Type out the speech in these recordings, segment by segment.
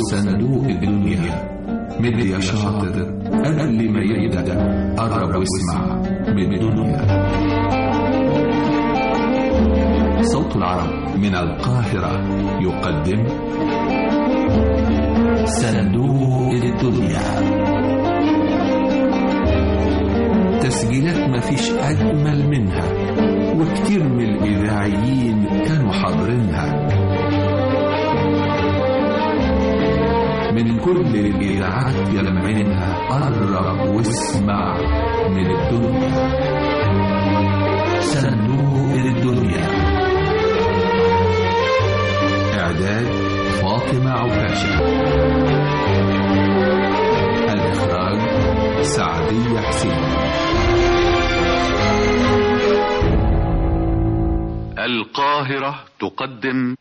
صندوق الدنيا. مد يا شاطر قبل ما يبدأ، قرب واسمع من الدنيا. صوت العرب من القاهرة يقدم صندوق الدنيا. تسجيلات مفيش أجمل منها، وكتير من الإذاعيين كانوا حاضرينها. من كل الإذاعات يلمعينها، قرب واسمع من الدنيا. صندوق الدنيا. إعداد فاطمة عكاشة. الإخراج سعدية حسين. القاهرة تقدم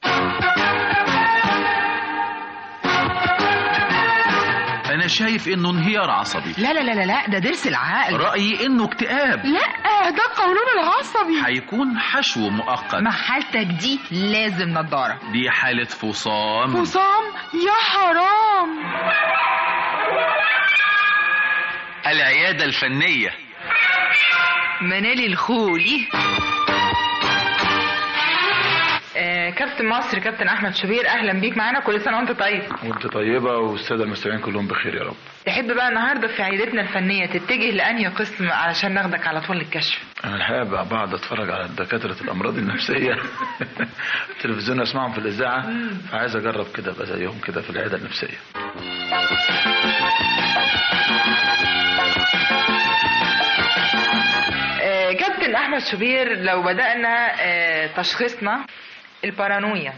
أنا شايف إنه انهيار عصبي. لا لا لا لا، ده ضرس العقل. رأيي إنه اكتئاب. لا، ده القولون العصبي. هيكون حشو مؤقت. مع حالتك دي لازم نضارة. دي حالة فصام. فصام؟ يا حرام. العيادة الفنية. منالي الخولي. كابتن مصر كابتن احمد شوبير، اهلا بيك معانا. كل سنه وانت طيب. وانت طيبه والساده المستمعين كلهم بخير يا رب. تحب بقى النهارده في عيادتنا الفنيه تتجه لانهي قسم علشان ناخدك على طول للكشف؟ انا الحقيقه بقعد اتفرج على دكاتره الامراض النفسيه التلفزيون اسمعهم في الاذاعه، فعايز اجرب كده ابقى زيهم كده في العياده النفسيه. كابتن احمد شوبير، لو بدأنا تشخيصنا البارانويا،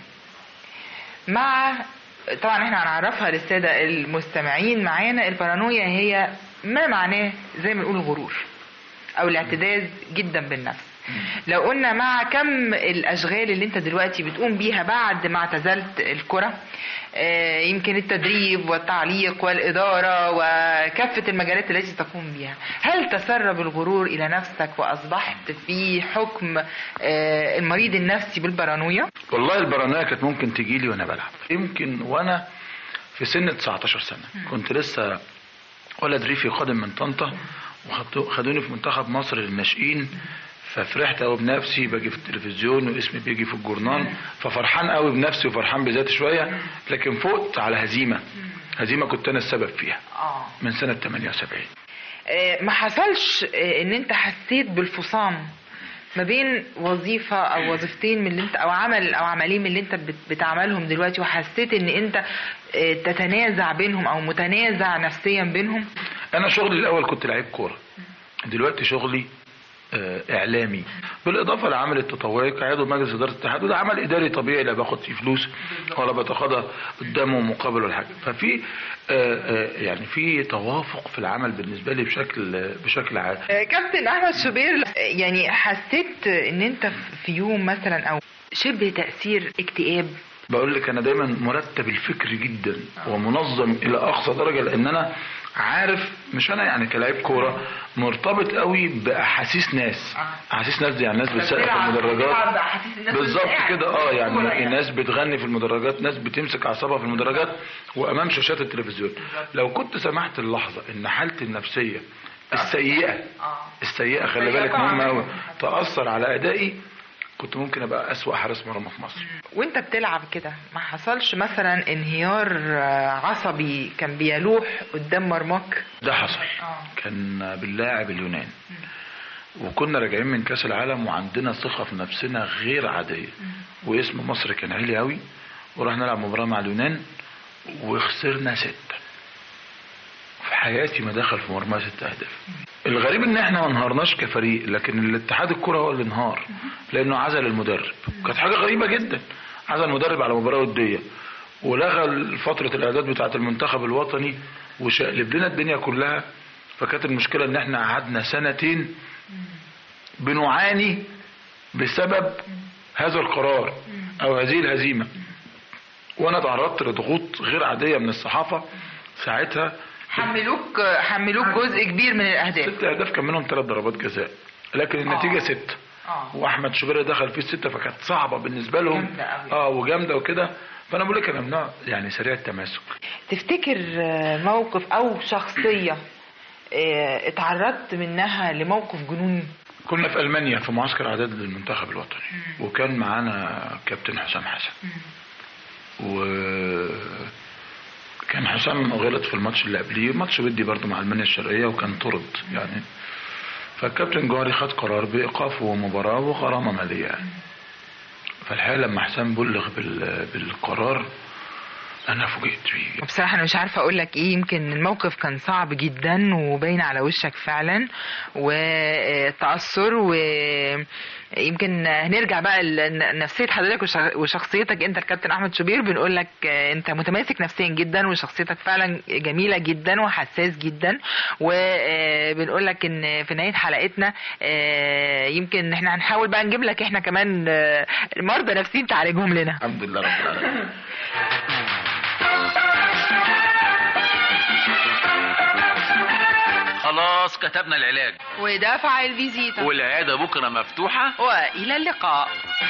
مع طبعا احنا هنعرفها للسادة المستمعين معانا. البارانويا هي ما معناه زي ما نقول الغرور او الاعتزاز جدا بالنفس. لو قلنا مع كم الاشغال اللي انت دلوقتي بتقوم بيها بعد ما اعتزلت الكرة، يمكن التدريب والتعليق والإدارة وكافة المجالات التي تقوم بها، هل تسرب الغرور إلى نفسك وأصبحت في حكم المريض النفسي بالبارانويا؟ والله البارانويا كانت ممكن تجيلي وأنا بلعب، يمكن وأنا في سن 19 سنة. كنت لسه ولد ريفي قادم من طنطا، وخدوني في منتخب مصر للناشئين، ففرحت قوي بنفسي، باجي في التلفزيون واسمي بيجي في الجورنال، ففرحان قوي بنفسي وفرحان بذاتي شويه. لكن فقت على هزيمه كنت انا السبب فيها من سنه 78. ما حصلش ان انت حسيت بالفصام ما بين وظيفه او وظيفتين من اللي انت او عمل او عملين من اللي انت بتعملهم دلوقتي، وحسيت ان انت تتنازع بينهم او متنازع نفسيا بينهم؟ انا شغلي الاول كنت لعيب كوره، دلوقتي شغلي اعلامي، بالاضافه لعمل التطوعي كعضو مجلس اداره الاتحاد، وده عمل اداري طبيعي لا باخد فيه فلوس ولا بتقاضى قدامه مقابل ولا حاجه. ففي يعني في توافق في العمل بالنسبه لي بشكل عام. كابتن احمد شوبير، يعني حسيت ان انت في يوم مثلا او شبه تاثير اكتئاب؟ بقول لك انا دايما مرتب الفكر جدا ومنظم الى اقصى درجه، لان انا عارف، مش انا يعني كلاعب كوره مرتبط قوي باحاسيس ناس. احاسيس ناس دي يعني ناس بتسقف في المدرجات بالظبط كده، يعني الناس بتغني في المدرجات، ناس بتمسك اعصابها في المدرجات وامام شاشات التلفزيون. لو كنت سمحت اللحظه ان حالتي النفسيه السيئه خلي بالك مهمه قوي تاثر على ادائي، كنت ممكن ابقى اسوأ حارس مرمى في مصر. وانت بتلعب كده ما حصلش مثلا انهيار عصبي كان بيلوح قدام مرماك؟ ده حصل. كان باللاعب اليونان، وكنا راجعين من كاس العالم وعندنا ثقه في نفسنا غير عاديه، واسم مصر كان عالي قوي، ورحنا نلعب مباراه مع اليونان وخسرنا 6. في حياتي ما دخل في مرمى 6 أهداف. الغريب ان احنا ما انهارناش كفريق، لكن الاتحاد الكرة هو اللي انهار، لانه عزل المدرب. كانت حاجة غريبة جدا، عزل المدرب على مباراة ودية، ولغى فترة الاعداد بتاعة المنتخب الوطني، وشقلب لنا الدنيا كلها. فكانت المشكلة ان احنا قعدنا 2 سنين بنعاني بسبب هذا القرار او هذه الهزيمة. وانا تعرضت لضغوط غير عادية من الصحافة ساعتها. حملوك جزء كبير من الاهداف. 6 أهداف كان منهم 3 ضربات جزاء، لكن النتيجة 6. واحمد شوبير دخل فيه 6، فكانت صعبة بالنسبة لهم. وجامدة وكده. فانا بقول لك انا من نوع يعني سريع التماسك. تفتكر موقف او شخصية اتعرضت منها لموقف جنوني؟ كنا في ألمانيا في معسكر اعداد للمنتخب الوطني، وكان معانا كابتن حسام حسن، وكان حسام غلط في الماتش اللي قبليه، ماتش ودي برضه مع ألمانيا الشرقية، وكان طرد يعني. فالكابتن جوهري خد قرار بإيقافه مباراة وغرامة مالية يعني. فالحقيقة لما حسام بلغ بالقرار انا فوجئت بيه. بصراحه انا مش عارفه اقول لك ايه، يمكن الموقف كان صعب جدا وباين على وشك فعلا وتاثر، ويمكن هنرجع بقى لنفسيه حضرتك وشخصيتك انت الكابتن احمد شوبير. بنقول لك انت متماسك نفسيا جدا وشخصيتك فعلا جميله جدا وحساس جدا، وبنقول لك ان في نهايه حلقتنا يمكن احنا هنحاول بقى نجيب لك احنا كمان مرضى نفسيين تعالجهم لنا. الحمد لله رب العالمين. خلاص كتبنا العلاج ودفع الفيزيتا والعيادة بكرة مفتوحة، وإلى اللقاء.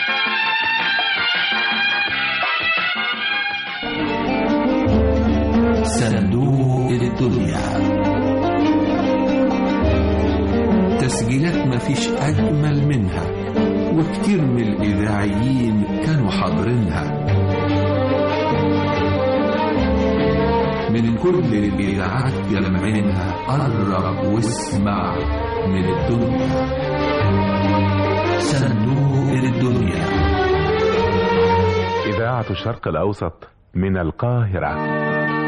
صندوق الدنيا، تسجيلات مفيش أجمل منها، وكتير من الإذاعيين كانوا حاضرينها، من كل الإذاعات جمعينها. قرب واسمع من الدنيا، صندوق الدنيا. إذاعة الشرق الأوسط من القاهرة.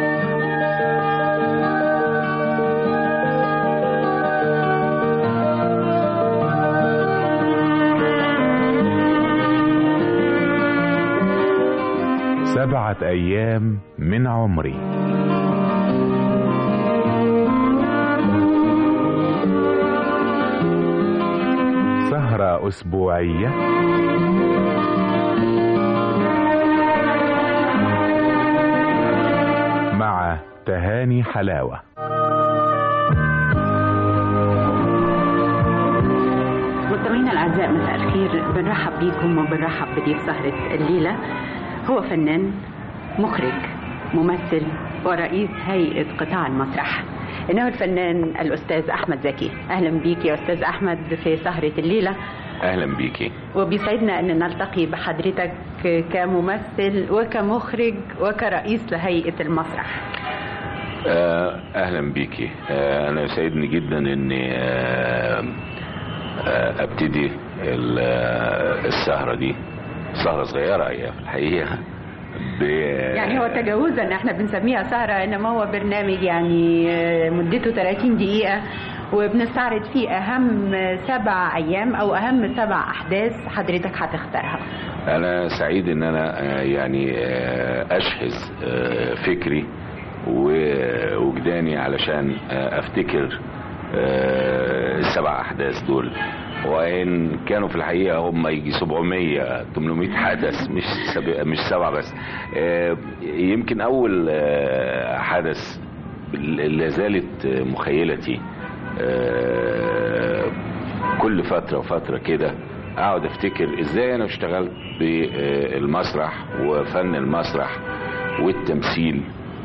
سبعة أيام من عمري. سهرة أسبوعية مع تهاني حلاوة. مستمعينا الأعزاء، مساء الخير. بنرحب بيكم وبنرحب بضيف سهرة الليلة. هو فنان، مخرج، ممثل، ورئيس هيئة قطاع المسرح، إنه الفنان الأستاذ أحمد زكي. أهلا بيك يا أستاذ أحمد في سهرة الليلة. أهلا بيكي. وبيسعدنا أن نلتقي بحضرتك كممثل وكمخرج وكرئيس لهيئة المسرح. أهلا بيكي. أنا يسعدني جدا أني أبتدي السهرة دي، سهرة صغيرة هي في الحقيقة، يعني هو تجاوزا ان احنا بنسميها سهرة، انما هو برنامج يعني مدته 30 دقيقة وبنستعرض فيه اهم 7 ايام او اهم 7 احداث حضرتك هتختارها. انا سعيد ان انا يعني اشحذ فكري ووجداني علشان افتكر ال7 احداث دول، وإن كانوا في الحقيقة هم يجي 700-800 حدث، مش 7 بس. يمكن أول حدث لا زالت مخيلتي كل فترة وفترة كده أقعد أفتكر إزاي أنا اشتغلت بالمسرح وفن المسرح والتمثيل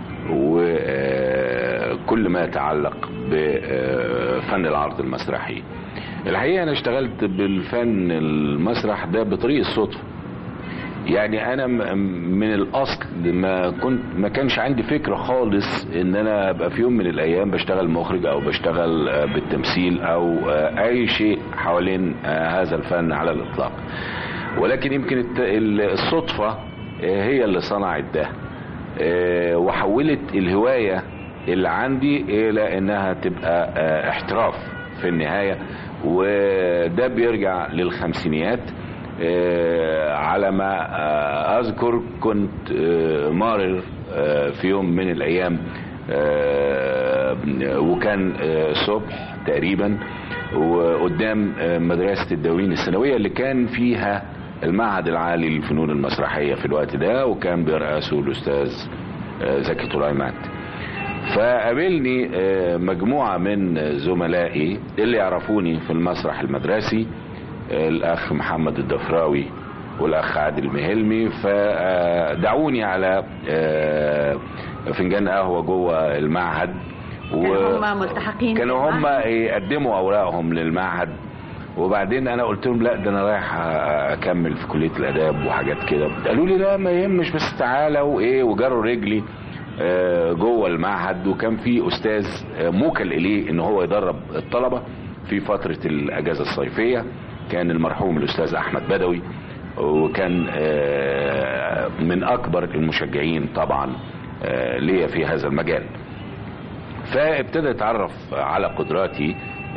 وكل ما يتعلق بفن العرض المسرحي. الحقيقة أنا اشتغلت بالفن المسرح ده بطريق الصدفة، يعني أنا من الأصل ما كانش عندي فكرة خالص إن أنا أبقى في يوم من الأيام بشتغل مخرج أو بشتغل بالتمثيل أو أي شيء حوالين هذا الفن على الإطلاق، ولكن يمكن الصدفة هي اللي صنعت ده وحولت الهواية اللي عندي إلى إنها تبقى احتراف في النهاية. وده بيرجع للخمسينيات. على ما أذكر كنت مارر في يوم من الأيام، وكان صبح تقريبا، وقدام مدرسة الدواوين الثانوية اللي كان فيها المعهد العالي للفنون المسرحية في الوقت ده، وكان بيرأسه الأستاذ زكي طليمات. فقابلني مجموعة من زملائي اللي يعرفوني في المسرح المدرسي، الأخ محمد الدفراوي والاخ عادل مهلمي، فدعوني على فنجان قهوه جوه المعهد. كانوا هم ملتحقين، كانوا هم يقدموا اوراقهم للمعهد، وبعدين انا قلت لهم لا ده انا رايح اكمل في كليه الاداب وحاجات كده. قالوا لي لا ما يهمش بس تعالى وايه، وجروا رجلي جوه المعهد. وكان في استاذ موكل اليه ان هو يدرب الطلبه في فتره الاجازه الصيفيه، كان المرحوم الاستاذ احمد بدوي، وكان من اكبر المشجعين طبعا ليا في هذا المجال. فابتدى اتعرف على قدراتي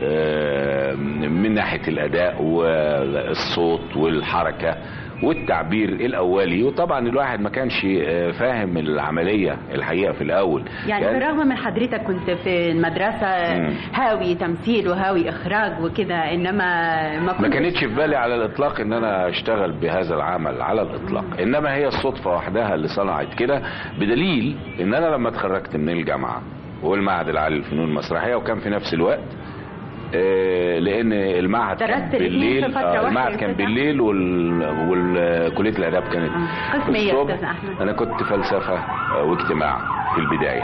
من ناحيه الاداء والصوت والحركه والتعبير الاولي. وطبعا الواحد ما كانش فاهم العمليه الحقيقه في الاول، يعني بالرغم من حضرتك كنت في المدرسه هاوي تمثيل وهاوي اخراج وكده، انما ما كانتش في بالي على الاطلاق ان انا اشتغل بهذا العمل على الاطلاق. انما هي الصدفه وحدها اللي صنعت كده، بدليل ان انا لما اتخرجت من الجامعه والمعهد العالي للفنون المسرحيه، وكان في نفس الوقت لان المعهد كان بالليل، المعهد كان بالليل والكليه الاداب كانت الصبح. انا كنت فلسفه واجتماع في البدايه،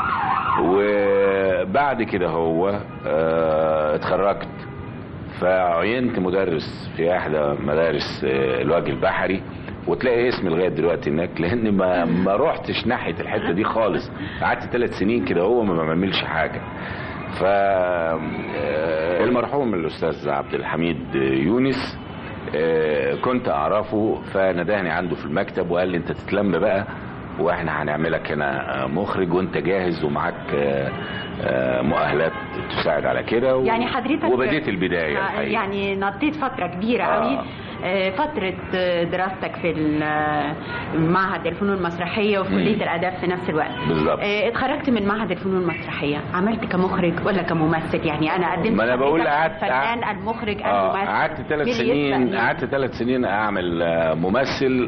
وبعد كده هو اتخرجت، فعينت مدرس في احدى مدارس الوجه البحري، وتلاقي اسمي لغايه دلوقتي هناك، لان ما روحتش ناحيه الحته دي خالص. قعدت 3 سنين كده هو ما بعملش حاجه. فالمرحوم الاستاذ عبد الحميد يونس كنت اعرفه، فندهني عنده في المكتب وقال لي انت تتلم بقى، واحنا هنعملك هنا مخرج، وانت جاهز ومعاك مؤهلات تساعد على كده. يعني حضرتك وبديت البدايه يعني نطيت فتره كبيره قوي. فترة دراستك في معهد الفنون المسرحية وفي كلية الآداب في نفس الوقت بالظبط. اتخرجت من معهد الفنون المسرحية، عملت كمخرج ولا كممثل؟ يعني أنا قدمت، ما أنا بقول الفنان المخرج الممثل. قعدت 3 سنين أعمل ممثل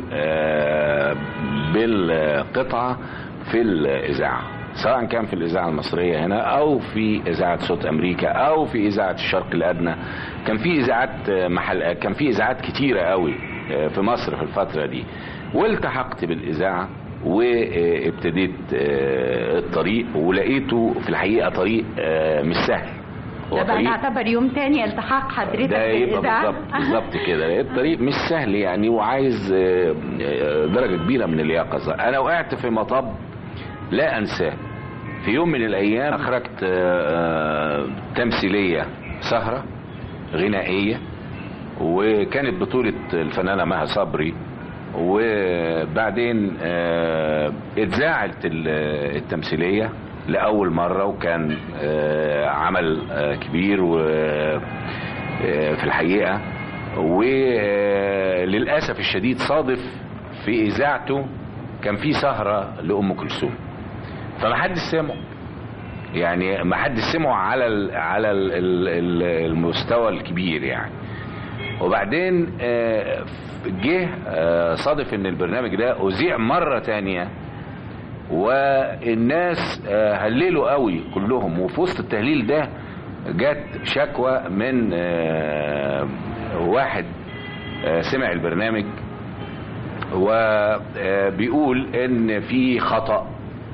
بالقطعة في الإذاعة، سواء كان في الإذاعة المصرية هنا أو في إذاعة صوت أمريكا أو في إذاعة الشرق الأدنى. كان في إذاعات كان في إذاعات كتيرة قوي في مصر في الفترة دي، والتحقت بالإذاعة وابتديت الطريق، ولقيته في الحقيقة طريق مش سهل. طبعا نعتبر يوم تاني التحاق حضرتك بالإذاعة. بالظبط كده، الطريق مش سهل يعني، وعايز درجة كبيرة من اليقظة. أنا وقعت في مطب لا أنساه. في يوم من الأيام أخرجت تمثيلية سهرة غنائية، وكانت بطولة الفنانة مها صبري، وبعدين اتذاعت التمثيلية لأول مرة، وكان عمل كبير في الحقيقة. وللأسف الشديد صادف في إذاعته كان في سهرة لأم كلثوم، فما حد سمعه، يعني ما حد سمعه على المستوى الكبير يعني. وبعدين جه صادف ان البرنامج ده اذيع مرة تانية، والناس هللوا قوي كلهم. وفي وسط التهليل ده جت شكوى من واحد سمع البرنامج وبيقول ان في خطأ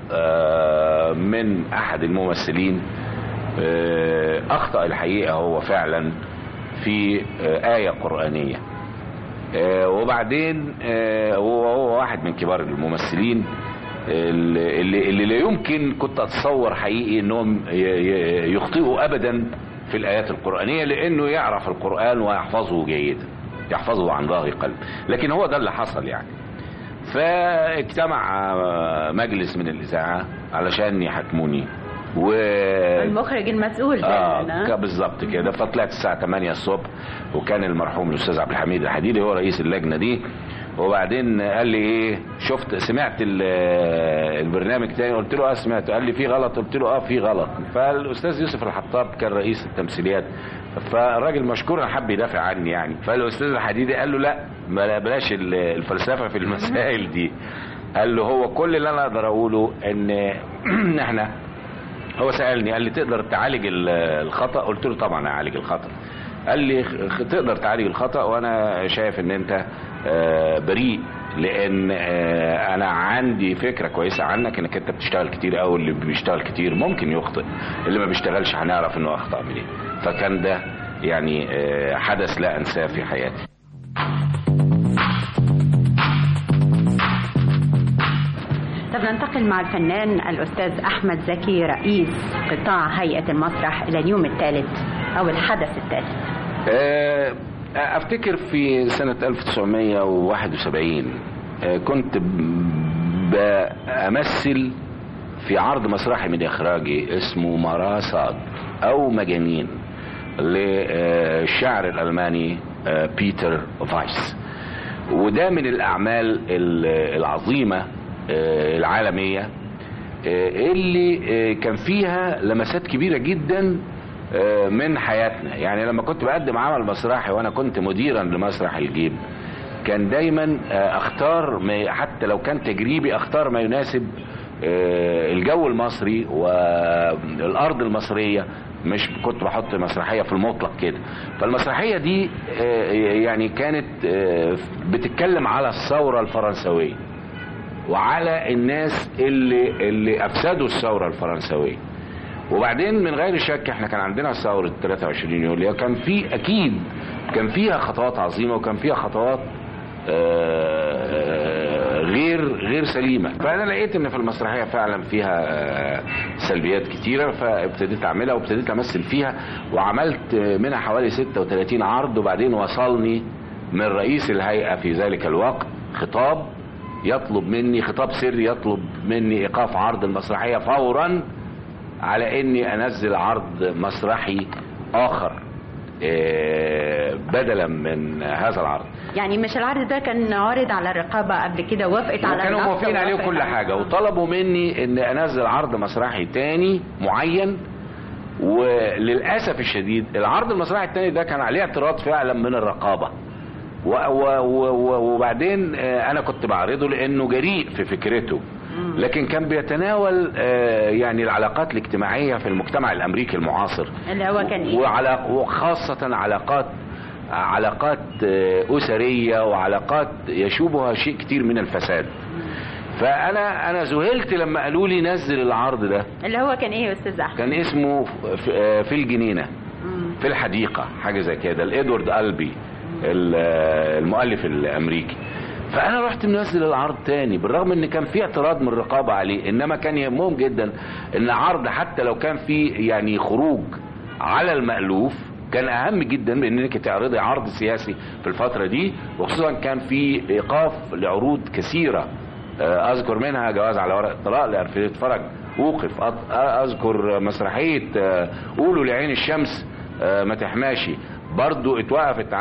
من احد الممثلين. اخطأ الحقيقة هو فعلا في آية قرآنية، وبعدين هو واحد من كبار الممثلين اللي لا يمكن كنت اتصور حقيقي انهم يخطئوا ابدا في الايات القرآنية، لانه يعرف القرآن ويحفظه جيدا، يحفظه عن ظهر قلب. لكن هو ده اللي حصل يعني. فاجتمع مجلس من الإذاعة علشان يحاكموني، المخرج المسؤول بالظبط كده. فطلعت الساعة 8 الصبح، وكان المرحوم الأستاذ عبد الحميد الحديدي هو رئيس اللجنة دي. وبعدين قال لي ايه، سمعت البرنامج تاني؟ قلت له سمعت. قال لي في غلط؟ قلت له في غلط. فالأستاذ يوسف الحطاب كان رئيس التمثيليات، فالراجل مشكورا حب يدافع عني يعني. فالأستاذ الحديدي قال له لا بلاش الفلسفة في المسائل دي. قال له هو كل اللي انا اقدر اقوله ان احنا، هو سألني قال لي تقدر تعالج الخطأ؟ قلت له طبعا اعالج الخطأ. قال لي تقدر تعالج الخطأ، وانا شايف ان انت بريء، لان انا عندي فكرة كويسة عنك انك انت بتشتغل كتير قوي، اللي بيشتغل كتير ممكن يخطئ، اللي ما بيشتغلش هنعرف انه اخطأ منين. فكان ده يعني حدث لا انساه في حياتي. طب ننتقل مع الفنان الأستاذ أحمد زكي رئيس قطاع هيئة المسرح إلى اليوم الثالث أو الحدث الثالث. أفتكر في سنة 1971 كنت بأمثل في عرض مسرحي من إخراجي اسمه مراسات أو مجانين للشاعر الألماني بيتر فايس، وده من الأعمال العظيمة العالمية اللي كان فيها لمسات كبيرة جدا من حياتنا. يعني لما كنت بقدم عمل مسرحي وانا كنت مديرا لمسرح الجيب، كان دايما اختار حتى لو كان تجريبي اختار ما يناسب الجو المصري والارض المصرية، مش كنت بحط مسرحية في المطلق كده. فالمسرحية دي يعني كانت بتتكلم على الثورة الفرنسوية وعلى الناس اللي افسدوا الثورة الفرنسوية. وبعدين من غير شك احنا كان عندنا ثورة 23 يوليو، كان في اكيد كان فيها خطوات عظيمة وكان فيها خطوات غير سليمة. فانا لقيت ان في المسرحية فعلا فيها سلبيات كتيرة، فابتديت اعملها وابتديت امثل فيها، وعملت منها حوالي 36 عرض. وبعدين وصلني من رئيس الهيئة في ذلك الوقت خطاب يطلب مني، خطاب سري يطلب مني ايقاف عرض المسرحية فورا على اني انزل عرض مسرحي اخر بدلا من هذا العرض. يعني مش العرض ده كان عارض على الرقابة قبل كده ووافقت على كانوا موافقين عليه كل حاجة، وطلبوا مني ان انزل عرض مسرحي تاني معين. وللأسف الشديد العرض المسرحي التاني ده كان عليه اعتراض فعلا من الرقابة، وبعدين انا كنت بعرضه لانه جريء في فكرته، لكن كان بيتناول يعني العلاقات الاجتماعية في المجتمع الامريكي المعاصر، اللي هو كان ايه، وخاصة علاقات اسرية وعلاقات يشوبها شيء كتير من الفساد. فانا ذهلت لما قالوا لي نزل العرض ده، اللي هو كان ايه يا استاذ احمد؟ كان اسمه في الجنينة في الحديقة، حاجة زي كده، الادوارد ألبي المؤلف الامريكي. فانا رحت منزل العرض تاني بالرغم ان كان في اعتراض من الرقابة عليه، انما كان يهمهم جدا ان عرض حتى لو كان فيه يعني خروج على المألوف كان اهم جدا من انك تعرضي عرض سياسي في الفترة دي، وخصوصا كان في ايقاف لعروض كثيرة، اذكر منها جواز على ورق الطلاق لأرفيد فرج اوقف، اذكر مسرحية قولوا لعين الشمس ما تحماشي برضو اتوقفت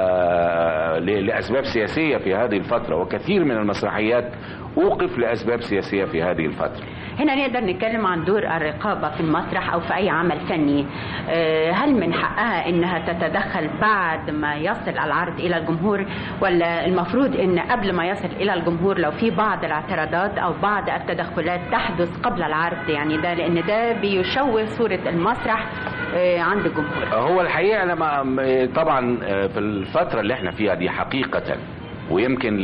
لأسباب سياسية في هذه الفترة، وكثير من المسرحيات اوقف لأسباب سياسية في هذه الفترة. هنا نقدر نتكلم عن دور الرقابة في المسرح أو في أي عمل فني. هل من حقها إنها تتدخل بعد ما يصل العرض إلى الجمهور، ولا المفروض إن قبل ما يصل إلى الجمهور لو في بعض الاعتراضات أو بعض التدخلات تحدث قبل العرض، يعني ده لأن ده بيشوه صورة المسرح عند الجمهور؟ هو الحقيقة أنا طبعا في الفترة اللي احنا فيها دي حقيقة، ويمكن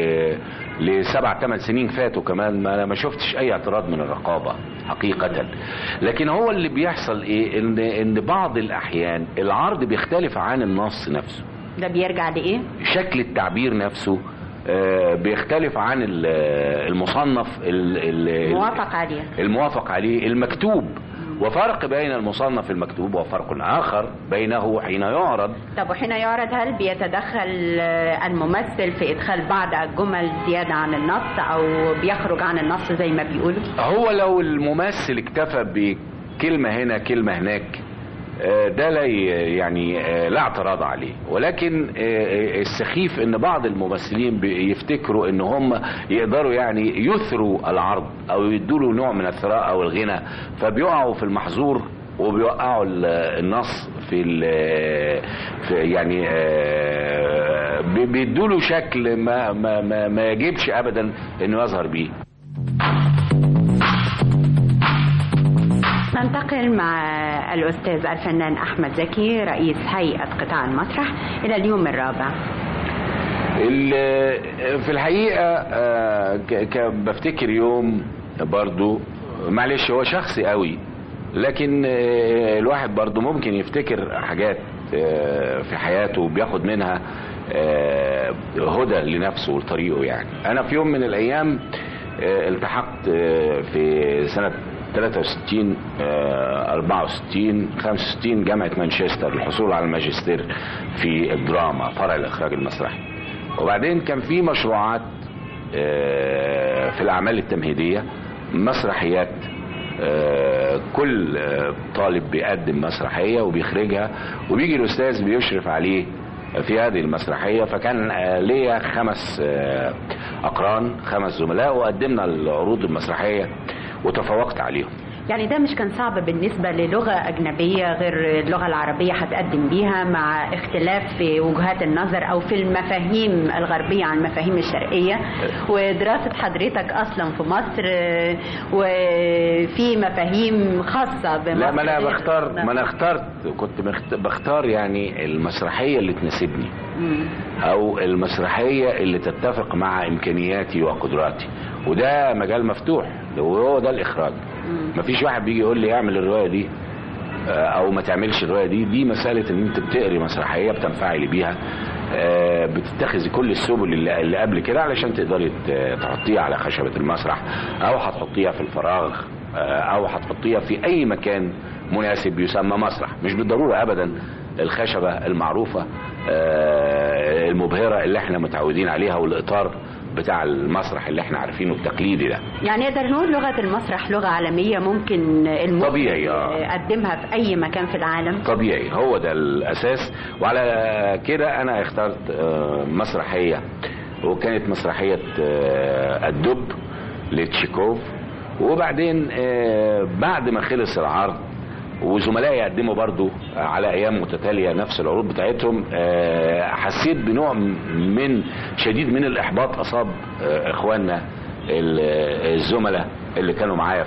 ل7-8 سنين فاتوا كمان ما شفتش اي اعتراض من الرقابة حقيقة. لكن هو اللي بيحصل ايه، ان بعض الاحيان العرض بيختلف عن النص نفسه. ده بيرجع لايه؟ شكل التعبير نفسه بيختلف عن المصنف الموافق عليه المكتوب، وفرق بين المصنف المكتوب وفرق آخر بينه حين يعرض. طب وحين يعرض هل بيتدخل الممثل في إدخال بعض الجمل زيادة عن النص أو بيخرج عن النص زي ما بيقولوا؟ هو لو الممثل اكتفى بكلمة هنا كلمة هناك ده لا يعني لا اعتراض عليه، ولكن السخيف ان بعض الممثلين بيفتكروا ان هم يقدروا يعني يثروا العرض او يدوا له نوع من الثراء او الغنى، فبيقعوا في المحظور وبيوقعوا النص في يعني بيدوا له شكل ما يجبش ابدا انه يظهر بيه. ننتقل مع الأستاذ الفنان أحمد زكي رئيس هيئة قطاع المسرح إلى اليوم الرابع. في الحقيقة بفتكر يوم برضو، معلش هو شخصي قوي، لكن الواحد برضو ممكن يفتكر حاجات في حياته بياخد منها هدى لنفسه ولطريقه. يعني أنا في يوم من الأيام التحقت في سنة 63 64 65 جامعة مانشستر للحصول على الماجستير في الدراما فرع الإخراج المسرحي. وبعدين كان في مشروعات في الأعمال التمهيدية، مسرحيات، كل طالب بيقدم مسرحية وبيخرجها وبيجي الأستاذ بيشرف عليه في هذه المسرحية. فكان ليا 5 أقران، 5 زملاء، وقدمنا العروض المسرحية وتفوقت عليهم. يعني ده مش كان صعب بالنسبة للغة أجنبية غير اللغة العربية هتقدم بيها، مع اختلاف في وجهات النظر أو في المفاهيم الغربية عن المفاهيم الشرقية، ودراسة حضرتك أصلا في مصر وفي مفاهيم خاصة بمصر؟ لا، ما أنا كنت بختار يعني المسرحية اللي تناسبني أو المسرحية اللي تتفق مع إمكانياتي وقدراتي، وده مجال مفتوح وهو ده الإخراج. مفيش واحد بيجي يقول لي اعمل الرواية دي او ما تعملش الرواية دي مسألة ان انت بتقري مسرحية بتنفعلي بيها، بتتخذي كل السبل اللي قبل كده علشان تقدري تحطيها على خشبة المسرح، او هتحطيها في الفراغ، او هتحطيها في اي مكان مناسب يسمى مسرح. مش بالضرورة ابدا الخشبة المعروفة المبهرة اللي احنا متعودين عليها والاطار بتاع المسرح اللي احنا عارفينه التقليدي ده. يعني نقدر نقول لغة المسرح لغة عالمية ممكن طبيعي يقدمها في أي مكان في العالم؟ طبيعي، هو ده الأساس. وعلى كده أنا اخترت مسرحية، وكانت مسرحية الدب لتشيكوف. وبعدين بعد ما خلص العرض وزملائي يقدموا برضو على ايام متتالية نفس العروض بتاعتهم، حسيت بنوع من شديد من الاحباط اصاب اخواننا الزملاء اللي كانوا معايا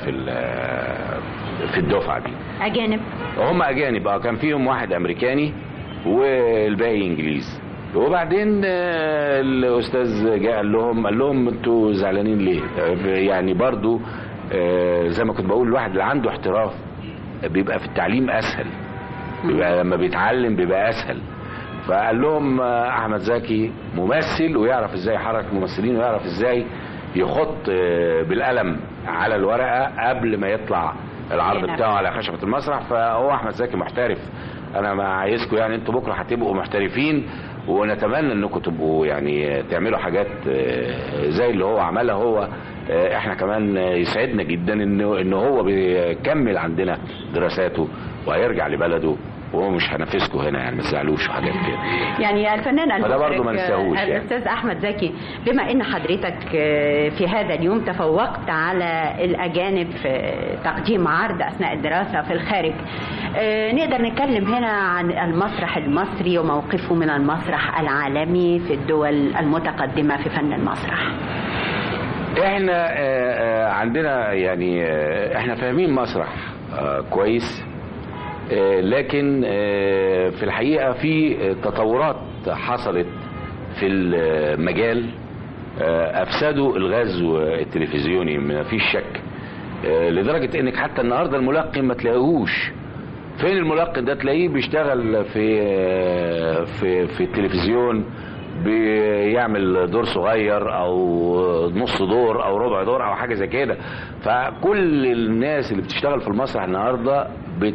في الدفعة دي. اجانب؟ هم اجانب، كان فيهم واحد امريكاني والباقي انجليزي. وبعدين الاستاذ جاء قال لهم انتوا زعلانين ليه؟ يعني برضو زي ما كنت بقول، الواحد اللي عنده احتراف بيبقى في التعليم اسهل، بيبقى لما بيتعلم بيبقى اسهل. فقال لهم احمد زكي ممثل ويعرف ازاي يحرك ممثلين ويعرف ازاي يخط بالقلم على الورقة قبل ما يطلع العرض بتاعه على خشبة المسرح. فهو احمد زكي محترف. انا عايزكم يعني انتوا بكره هتبقوا محترفين، ونتمنى انكم تبقوا يعني تعملوا حاجات زي اللي هو عملها هو. احنا كمان يسعدنا جدا انه هو بيكمل عندنا دراساته وهيرجع لبلده، وهو مش هنفسكم هنا يعني ما تزعلوش وحاجات كده. يعني الفنان فده برضه ما ننساهوش يعني. الاستاذ احمد زكي، بما ان حضرتك في هذا اليوم تفوقت على الاجانب في تقديم عرض اثناء الدراسه في الخارج، نقدر نتكلم هنا عن المسرح المصري وموقفه من المسرح العالمي في الدول المتقدمه في فن المسرح. احنا عندنا يعني احنا فاهمين مسرح كويس، لكن في الحقيقة في تطورات حصلت في المجال افسدوا الغزو التلفزيوني ما فيش شك، لدرجة انك حتى النهاردة الملقن ما تلاقيهوش. فين الملقن ده؟ تلاقيه بيشتغل في التلفزيون، بيعمل دور صغير او نص دور او ربع دور او حاجة زي كده. فكل الناس اللي بتشتغل في المسرح النهاردة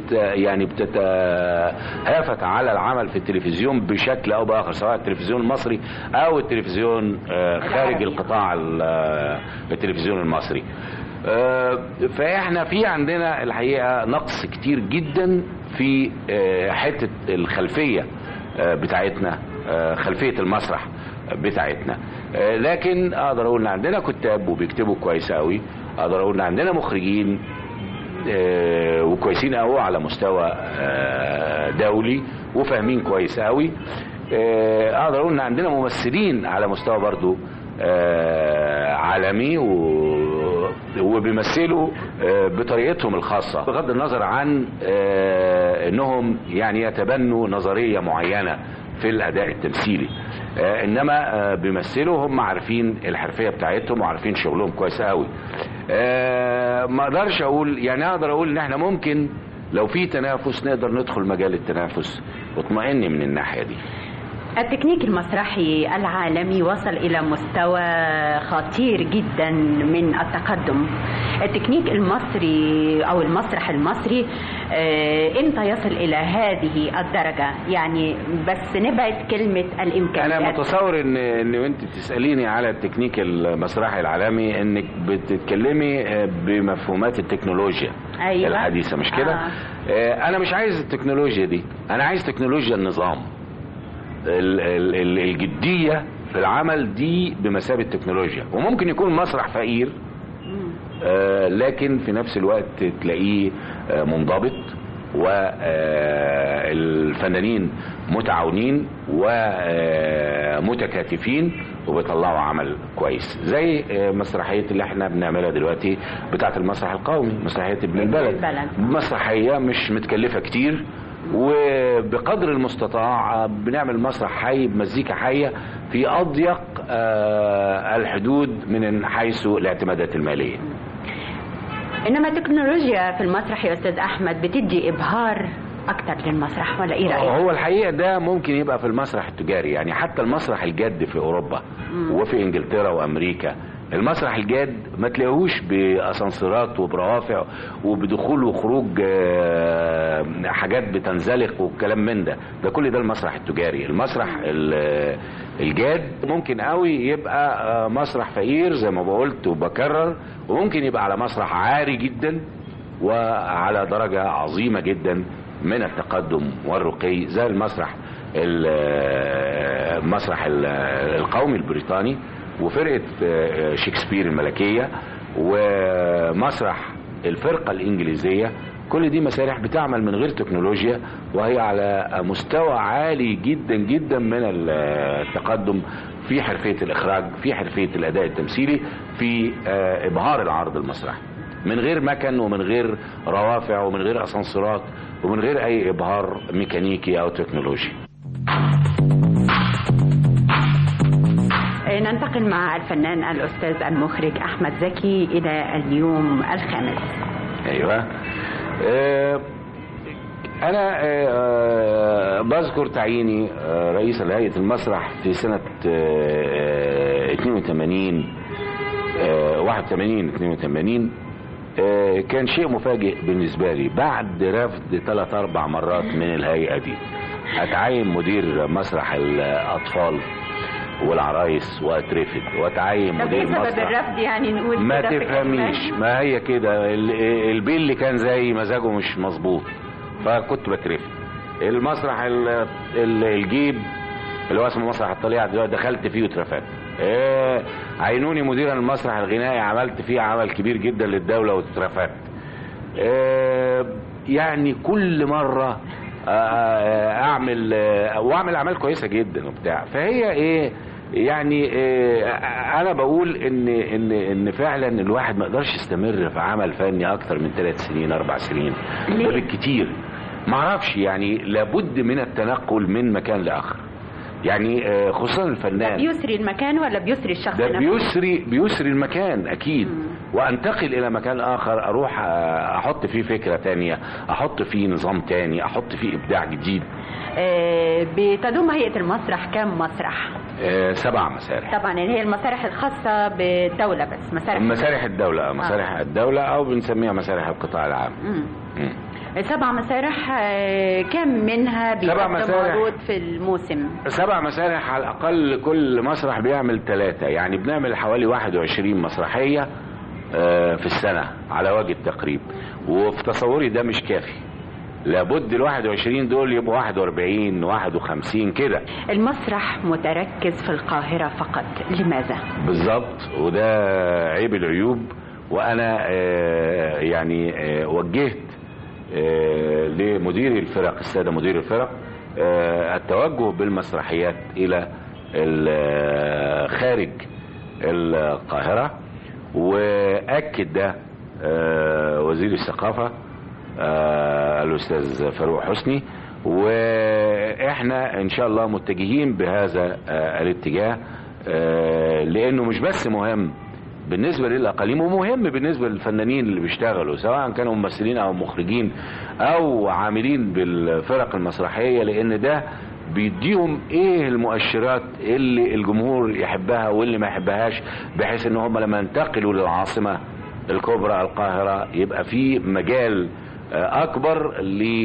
بتتهافت على العمل في التلفزيون بشكل او باخر، سواء التلفزيون المصري او التلفزيون خارج القطاع التلفزيون المصري. فاحنا في عندنا الحقيقة نقص كتير جدا في حتة الخلفية بتاعتنا، خلفية المسرح بتاعتنا. لكن اقدر اقول ان عندنا كتاب وبيكتبوا كويس قوي، اقدر اقول ان عندنا مخرجين وكويسين قوي على مستوى دولي وفاهمين كويس قوي. اقدر اقول ان عندنا ممثلين على مستوى برضو عالمي وبيمثلوا بطريقتهم الخاصة، بغض النظر عن انهم يعني يتبنوا نظرية معينة في الاداء التمثيلي، انما بيمثلوا هم عارفين الحرفية بتاعتهم وعارفين شغلهم كويس قوي. ما اقدرش اقول، يعني اقدر اقول ان احنا ممكن لو في تنافس نقدر ندخل مجال التنافس واطمئني من الناحية دي. التكنيك المسرحي العالمي وصل إلى مستوى خطير جدا من التقدم. التكنيك المصري أو المسرح المصري إمتى يصل إلى هذه الدرجة؟ يعني بس نبعد كلمة الإمكانيات. أنا متصور إن أنت تسأليني على التكنيك المسرحي العالمي إنك بتتكلمي بمفهومات التكنولوجيا. أيوة. الحديثة، مش كده؟ أنا مش عايز التكنولوجيا دي، أنا عايز تكنولوجيا النظام. الجدية في العمل دي بمثابة تكنولوجيا، وممكن يكون مسرح فقير لكن في نفس الوقت تلاقيه منضبط، والفنانين متعاونين ومتكاتفين وبيطلعوا عمل كويس، زي مسرحية اللي احنا بنعملها دلوقتي بتاعة المسرح القومي، مسرحية ابن البلد. مسرحية مش متكلفة كتير، وبقدر المستطاع بنعمل مسرح حي بمزيكا حية في أضيق الحدود من حيث الاعتمادات المالية. إنما التكنولوجيا في المسرح يا أستاذ أحمد بتدي إبهار أكتر للمسرح، ولا إيه رأيك؟ هو الحقيقة ده ممكن يبقى في المسرح التجاري، يعني حتى المسرح الجاد في أوروبا وفي إنجلترا وأمريكا، المسرح الجاد ما تلاقوش بأسانسيرات وبروافع وبدخول وخروج حاجات بتنزلق والكلام من ده كل ده المسرح التجاري. المسرح الجاد ممكن قوي يبقى مسرح فقير زي ما بقولت وبكرر، وممكن يبقى على مسرح عالي جدا وعلى درجة عظيمة جدا من التقدم والرقي، زي المسرح القومي البريطاني وفرقة شكسبير الملكية ومسرح الفرقة الإنجليزية. كل دي مسارح بتعمل من غير تكنولوجيا، وهي على مستوى عالي جدا جدا من التقدم في حرفية الإخراج، في حرفية الأداء التمثيلي، في إبهار العرض المسرحي، من غير مكن ومن غير روافع ومن غير أسانسيرات ومن غير أي إبهار ميكانيكي أو تكنولوجي. ننتقل مع الفنان الأستاذ المخرج أحمد زكي إلى اليوم الخامس. أيوة. أنا بذكر تعييني رئيس هيئة المسرح في سنة 81 كان شيء مفاجئ بالنسبة لي. بعد رفض 3-4 مرات من الهيئة دي أتعين مدير مسرح الأطفال والعرايس واترفد، واتعين مدير مسرح. سبب الرفض يعني نقول ما تفهميش، ما هي كده البيل اللي كان زي مزاجه مش مظبوط فكنت بترفد. المسرح الجيب اللي هو اسمه مسرح الطليعة دلوقتي دخلت فيه واترفدت. عينوني مديرا المسرح الغنائي، عملت فيه عمل كبير جدا للدولة واترفدت. يعني كل مرة اعمل واعمل اعمال كويسه جدا وبتاع. فهي ايه يعني انا بقول ان فعلا الواحد ما يقدرش يستمر في عمل فني اكتر من 3 سنين 4 سنين ده بالكتير. ما اعرفش، يعني لابد من التنقل من مكان لاخر، يعني خصوصا الفنان. بيسري المكان ولا بيسري الشخص ده بيسري المكان اكيد. وانتقل الى مكان اخر، اروح احط فيه فكرة تانية، احط فيه نظام تاني، احط فيه ابداع جديد. بتضم هيئة المسرح كم مسرح؟ 7 مسارح. طبعا هي المسارح الخاصة بالدولة، بس مسارح الدولة. مسارح الدولة او بنسميها مسارح القطاع العام. 7 مسارح. كم منها بيقدم عروض في الموسم؟ 7 مسارح على الأقل، كل مسرح بيعمل 3، يعني بنعمل حوالي 21 مسرحية في السنة على وجه التقريب. وفي تصوري ده مش كافي، لابد ال21 دول يبقوا 41 51 كده. المسرح متركز في القاهرة فقط، لماذا؟ بالظبط، وده عيب العيوب. وأنا يعني وجهت لمدير الفرق، السادة مدير الفرق، التوجه بالمسرحيات إلى خارج القاهرة، وأكد ده وزير الثقافة الأستاذ فاروق حسني، وإحنا إن شاء الله متجهين بهذا الاتجاه، لأنه مش بس مهم بالنسبة للأقاليم، ومهم بالنسبة للفنانين اللي بيشتغلوا سواء كانوا ممثلين أو مخرجين أو عاملين بالفرق المسرحية، لأن ده بيديهم ايه المؤشرات اللي الجمهور يحبها واللي ما يحبهاش، بحيث ان هم لما ينتقلوا للعاصمة الكبرى القاهرة يبقى في مجال اكبر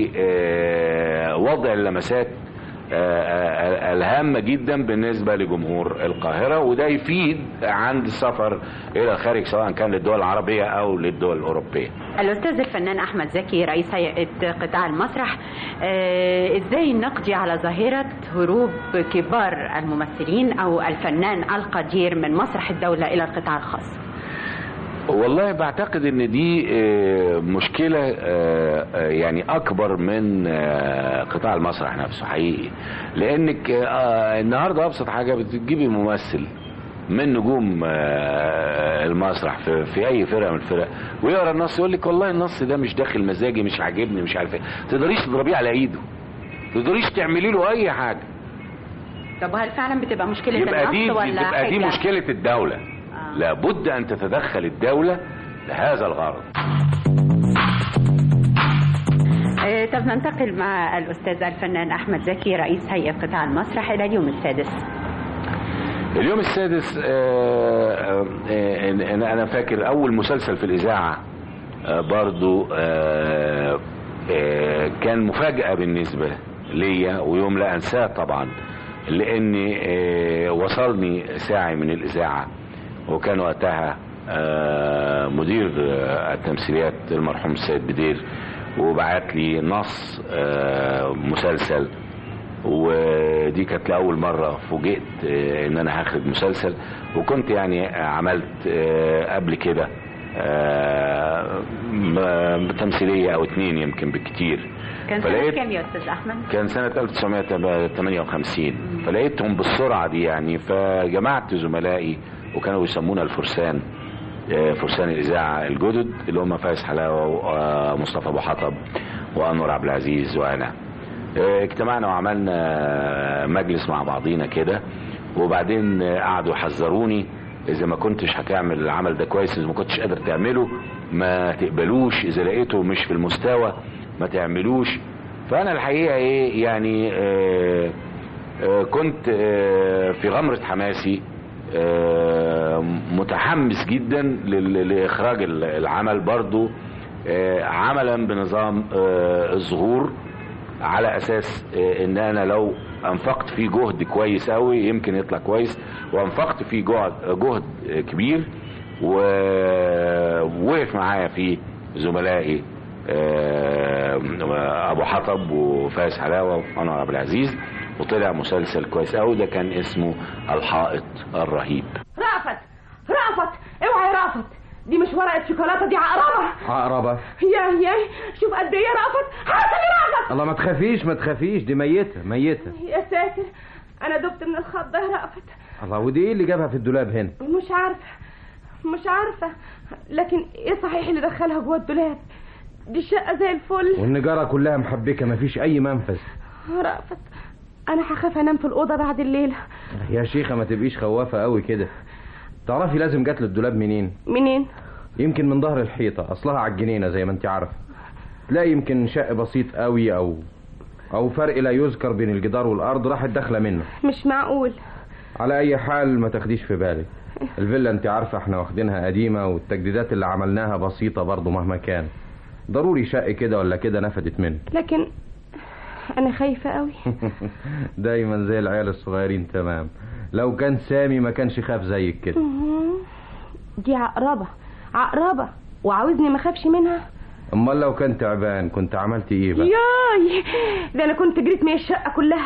لوضع اللمسات الهامة جدا بالنسبة لجمهور القاهرة، وده يفيد عند السفر الى الخارج سواء كان للدول العربية او للدول الاوروبية. الأستاذ الفنان أحمد زكي رئيس هيئة قطاع المسرح، إزاي نقضي على ظاهرة هروب كبار الممثلين أو الفنان القدير من مسرح الدولة إلى القطاع الخاص؟ والله بعتقد ان دي مشكلة يعني اكبر من قطاع المسرح نفسه حقيقي، لانك النهاردة ابسط حاجة بتجيبي ممثل من نجوم المسرح في اي فرقه من الفرق ويقرا النص يقول لك والله النص ده مش داخل مزاجي، مش عاجبني، مش عارف ايه، تقدريش تضربيه على ايده، تقدريش تعملي له اي حاجه. طب وهل فعلا بتبقى مشكله النص ولا تبقى دي مشكله الدوله؟ لابد ان تتدخل الدوله لهذا الغرض. طب ننتقل مع الاستاذ الفنان احمد زكي رئيس هيئه قطاع المسرح الى اليوم السادس. اليوم السادس انا فاكر اول مسلسل في الاذاعه برضو كان مفاجاه بالنسبه ليا ويوم لا انساه طبعا، لاني وصلني ساعي من الاذاعه وكان وقتها مدير التمثيليات المرحوم السيد بدير، وبعت لي نص مسلسل، ودي كانت لأول مرة فوجئت ان انا هاخد مسلسل، وكنت يعني عملت قبل كده تمثيلية او 2 يمكن بالكتير. كان سنة كام يا استاذ احمد؟ كان سنة 1958. فلقيتهم بالسرعة دي يعني، فجمعت زملائي وكانوا بيسمونا الفرسان، فرسان الاذاعة الجدد اللي هم فايز حلاوة ومصطفى ابو حطب وانور عبد العزيز وانا. اجتمعنا وعملنا مجلس مع بعضينا كده، وبعدين قعدوا يحذروني اذا ما كنتش هتعمل العمل ده كويس، اذا ما كنتش قادر تعمله ما تقبلوش، اذا لقيته مش في المستوى ما تعملوش. فانا الحقيقة ايه يعني كنت في غمرة حماسي متحمس جدا لاخراج العمل، برضو عملا بنظام الظهور، على اساس ان انا لو انفقت فيه جهد كويس قوي يمكن يطلع كويس، وانفقت فيه جهد كبير، ووقف معايا فيه زملائي ابو حطب وفايز حلاوه وانور عبد العزيز، وطلع مسلسل كويس قوي. ده كان اسمه الحائط الرهيب. رأفت اوعى يا رأفت، دي مش ورقة شوكولاتة، دي عقربة. يا شوف قد ايه يا رأفت، حاسب يا رأفت. الله ما تخافيش، دي ميتة. يا ساتر، انا دبت من الخضة يا رأفت. الله، ودي ايه اللي جابها في الدولاب هنا؟ مش عارفة، لكن ايه صحيح اللي دخلها جوه الدولاب؟ دي الشقة زي الفل، والنجارة كلها محبكة، مفيش اي منفذ. رأفت، انا هخاف انام في الأوضة بعد الليلة. يا شيخة ما تبقيش خوافة قوي كده. تعرفي لازم جات للدولاب منين؟ يمكن من ظهر الحيطة، اصلها على الجنينة زي ما انت عارف. لا يمكن شق بسيط قوي او فرق لا يذكر بين الجدار والارض راحت داخله منه. مش معقول. على اي حال ما تاخديش في بالك، الفيلا انت عارفه احنا واخدينها قديمه، والتجديدات اللي عملناها بسيطه برضو مهما كان. ضروري شق كده ولا كده نفدت منه. لكن انا خايفه قوي. دايما زي العيال الصغيرين. تمام، لو كان سامي ما كانش خاف زيك كده. دي عقربه وعاوزني ما اخافش منها. امال لو كان تعبان كنت عملتي ايه بقى؟ ياي، ده انا كنت جريت من الشقه كلها.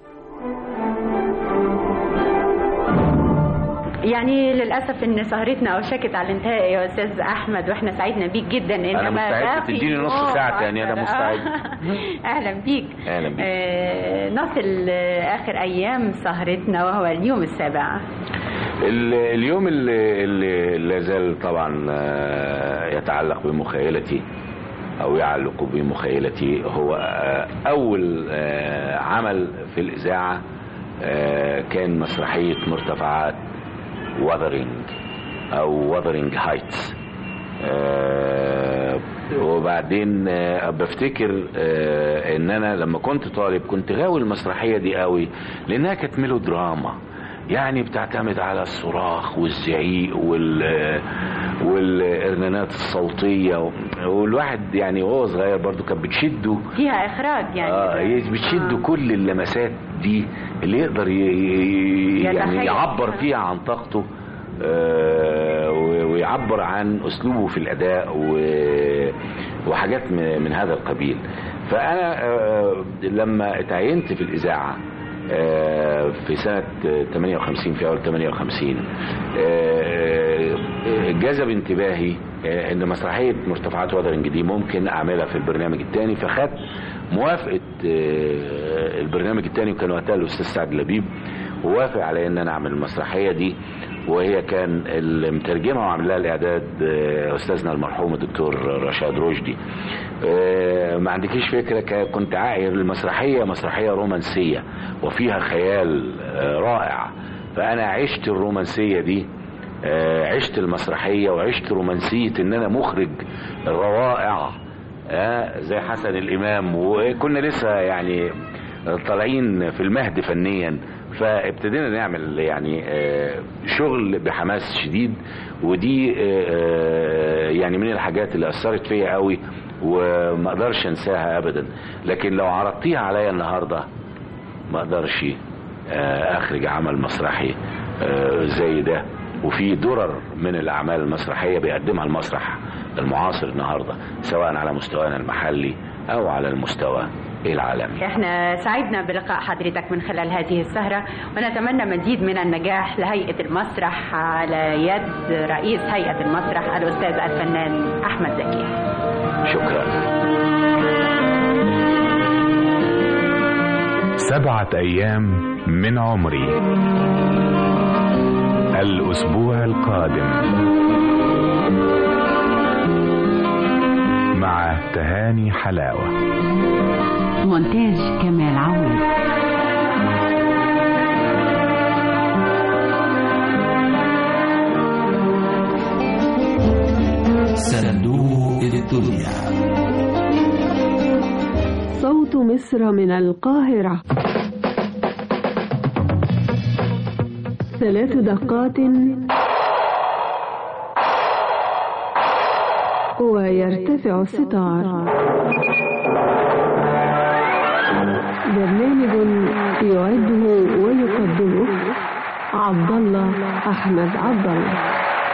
يعني للاسف ان سهرتنا اوشكت على الانتهاء يا استاذ احمد، واحنا سعدنا بيك جدا. انا مستعد تديني نص ساعه تاني، انا مستعد. اهلا بيك. نصل اخر ايام سهرتنا وهو اليوم السابع. اليوم اللي لازال طبعا يتعلق بمخيلتي او يعلق بمخيلتي هو اول عمل في الاذاعة كان مسرحية مرتفعات وذرينج او وذرينج هايتس. وبعدين بفتكر ان انا لما كنت طالب كنت غاوي المسرحية دي قوي لانها كانت ميلودراما، يعني بتعتمد على الصراخ والزعيق والإرنانات الصوتية، والواحد يعني وهو صغير برضو كان بتشده فيها إخراج يعني بتشده كل اللمسات دي اللي يقدر يعني يعبر فيها عن طاقته ويعبر عن أسلوبه في الأداء وحاجات من هذا القبيل. فأنا لما اتعينت في الإذاعة في سنة 58 في أول 58 جذب انتباهي ان مسرحية مرتفعات وذرينج دي ممكن اعملها في البرنامج الثاني، فخدت موافقة البرنامج الثاني، وكان وقتها الاستاذ سعد لبيب ووافق على ان انا اعمل المسرحية دي، وهي كان المترجمة وعمل لها الاعداد استاذنا المرحوم الدكتور رشاد رشدي. ما عندكيش فكرة، كنت عاير المسرحية مسرحية رومانسية وفيها خيال رائع، فانا عشت الرومانسية دي، عشت المسرحية وعشت رومانسية ان انا مخرج روائع زي حسن الامام، وكنا لسه يعني طالعين في المهد فنيا، فابتدينا نعمل يعني شغل بحماس شديد، ودي يعني من الحاجات اللي اثرت فيا قوي وما اقدرش انساها ابدا. لكن لو عرضتيها عليا النهارده ما اقدرش اخرج عمل مسرحي زي ده، وفي درر من الاعمال المسرحيه بيقدمها المسرح المعاصر النهارده سواء على مستوانا المحلي او على المستوى العالمي. احنا سعدنا بلقاء حضرتك من خلال هذه السهرة، ونتمنى مزيد من النجاح لهيئة المسرح على يد رئيس هيئة المسرح الأستاذ الفنان أحمد زكي. شكرا. 7 أيام من عمري، الأسبوع القادم مع تهاني حلاوة. مونتاج كمال عوض. صندوق الدنيا. صوت مصر من القاهرة. 3 دقات ويرتفع الستار. برنامج يعده ويقدمه عبد الله أحمد عبد الله.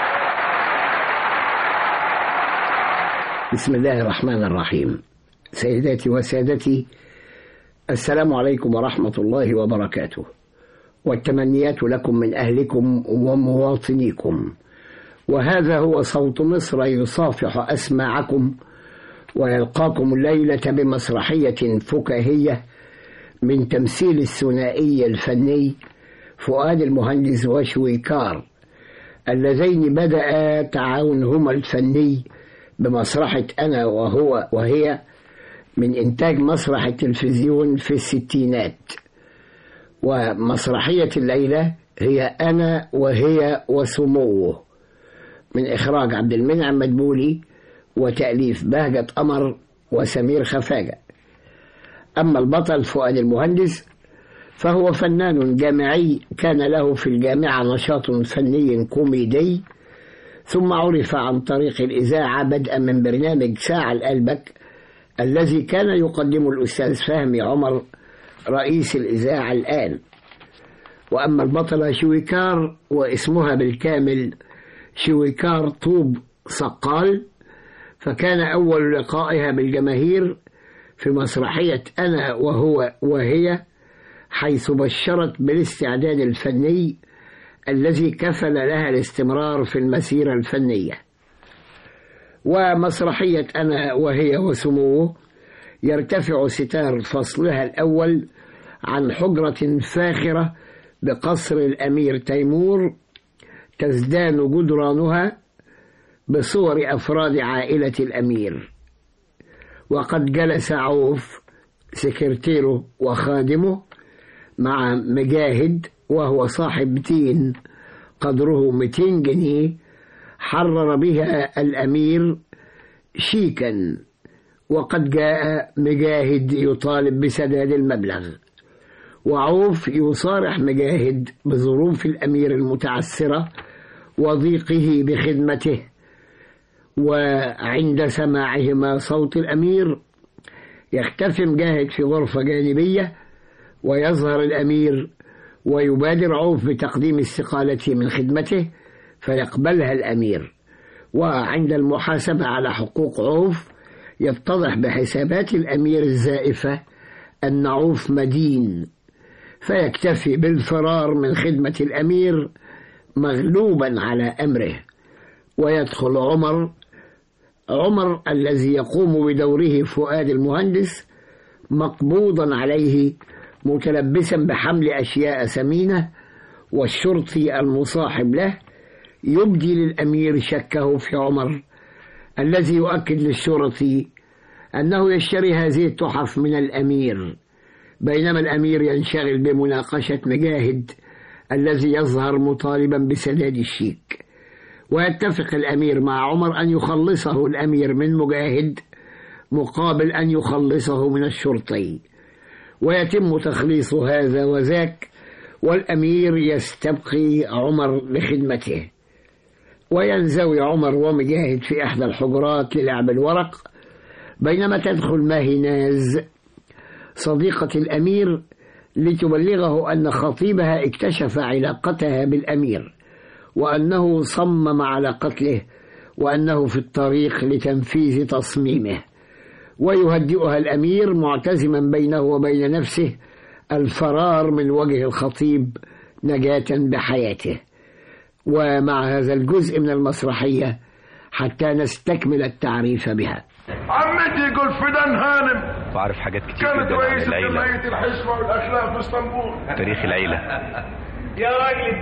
بسم الله الرحمن الرحيم. سيداتي وسادتي، السلام عليكم ورحمة الله وبركاته، والتمنيات لكم من أهلكم ومواطنيكم. وهذا هو صوت مصر يصافح أسماعكم ويلقاكم الليلة بمسرحية فكاهية من تمثيل الثنائي الفني فؤاد المهندس وشويكار، اللذين بدأ تعاونهما الفني بمسرحة أنا وهو وهي من إنتاج مسرح التلفزيون في الستينات. ومسرحية الليلة هي أنا وهي وسموه من إخراج عبد المنعم مدبولي وتأليف بهجة قمر وسمير خفاجة. أما البطل فؤاد المهندس فهو فنان جامعي كان له في الجامعة نشاط فني كوميدي، ثم عرف عن طريق الإذاعة بدءا من برنامج ساعة القلبك الذي كان يقدمه الأستاذ فهمي عمر رئيس الإذاعة الآن. وأما البطلة شويكار واسمها بالكامل شويكار طوب صقال، فكان أول لقائها بالجماهير في مسرحية أنا وهو وهي، حيث بشرت بالاستعداد الفني الذي كفل لها الاستمرار في المسيرة الفنية. ومسرحية أنا وهي وسموه يرتفع ستار فصلها الأول عن حجرة فاخرة بقصر الأمير تيمور تزدان جدرانها بصور أفراد عائلة الأمير. وقد جلس عوف سكرتيره وخادمه مع مجاهد وهو صاحب دين قدره 200 جنيه حرر بها الأمير شيكا، وقد جاء مجاهد يطالب بسداد المبلغ، وعوف يصارح مجاهد بظروف الأمير المتعسرة وضيقه بخدمته. وعند سماعهما صوت الأمير يختفي مجاهد في غرفة جانبية، ويظهر الأمير ويبادر عوف بتقديم استقالته من خدمته فيقبلها الأمير. وعند المحاسبة على حقوق عوف يتضح بحسابات الأمير الزائفة أن عوف مدين، فيكتفي بالفرار من خدمة الأمير مغلوبا على أمره. ويدخل عمر الذي يقوم بدوره فؤاد المهندس مقبوضا عليه متلبسا بحمل أشياء ثمينة، والشرطي المصاحب له يبدي للأمير شكه في عمر الذي يؤكد للشرطي أنه يشتري هذه التحف من الأمير، بينما الأمير ينشغل بمناقشة مجاهد الذي يظهر مطالبا بسداد الشيك. ويتفق الأمير مع عمر أن يخلصه الأمير من مجاهد مقابل أن يخلصه من الشرطي، ويتم تخليص هذا وذاك، والأمير يستبقي عمر لخدمته. وينزوي عمر ومجاهد في إحدى الحجرات للعب الورق، بينما تدخل ماهناز صديقة الأمير لتبلغه أن خطيبها اكتشف علاقتها بالأمير، وأنه صمم على قتله، وأنه في الطريق لتنفيذ تصميمه. ويهدئها الأمير معتزما بينه وبين نفسه الفرار من وجه الخطيب نجاة بحياته. ومع هذا الجزء من المسرحية حتى نستكمل التعريف بها. عمتي يقول فدان هانم وعارف حاجات كتير كانت جدا عن رئيسة العيلة، جمعية الحشمة والأخلاق في اسطنبول. تاريخ العيلة. يا راجل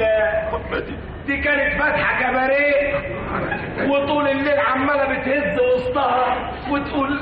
دي كانت فاتحة كباريه وطول الليل عمالة بتهز وسطها وتقول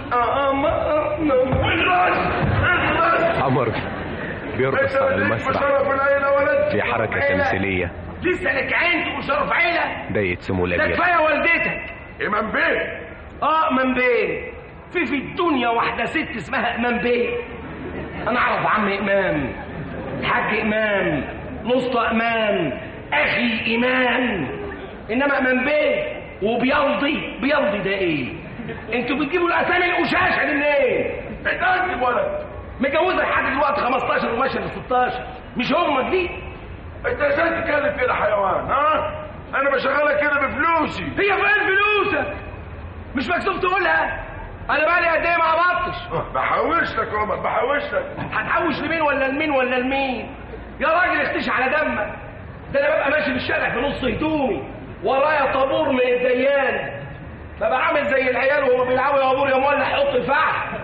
عمر بيرقص على المسرح في حركة تمثيلية. لسه لك عين تقول شرف عيلة؟ ده يتسموا ده الأبيات. كفاية والدتك إمام بيه. إمام بيه. في الدنيا واحدة ست اسمها إمام بيه. أنا أعرف عم إمام، الحاج إمام، نصطى إمام، أخي إمام، إنما إمام بيه وبيلضي ده إيه؟ أنتوا بتجيبوا الأسامي القشاشة دي منين؟ اتقدم ولد متجوزة لحد دلوقتي 15 وماشية ل 16، مش أمك دي؟ أنت إزاي تتكلم كده حيوان؟ أنا بشغلك كده بفلوسي. هي فين فلوسك؟ مش مكسوف تقولها؟ أنا بقالي قد إيه ما قبضتش؟ بحوش لك يا عمر، بحوش لك. هتحوش لمين ولا لمين ولا لمين؟ يا راجل اختش على دمك. ده أنا ببقى ماشي في الشارع في نص هدومي ورايا طابور من الديان، ببقى عامل زي العيال وهم بيلعبوا يا ابور يا مولع حط الفحم.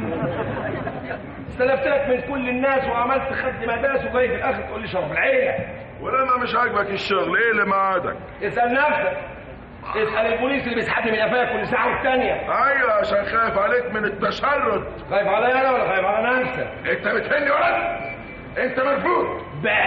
استلفت لك من كل الناس وعملت خد مداس وجاي في الاخر تقول لي شرف العيله. ولما مش عاجبك الشغل ايه اللي معادك؟ اسال نفسك، اسال البوليس اللي بيسحبني من قفاك كل ساعه والثانيه. ايوه عشان خايف عليك من التشرد. خايف عليا انا ولا خايف على نفسك؟ انت بتهني ولد؟ انت مرفوض.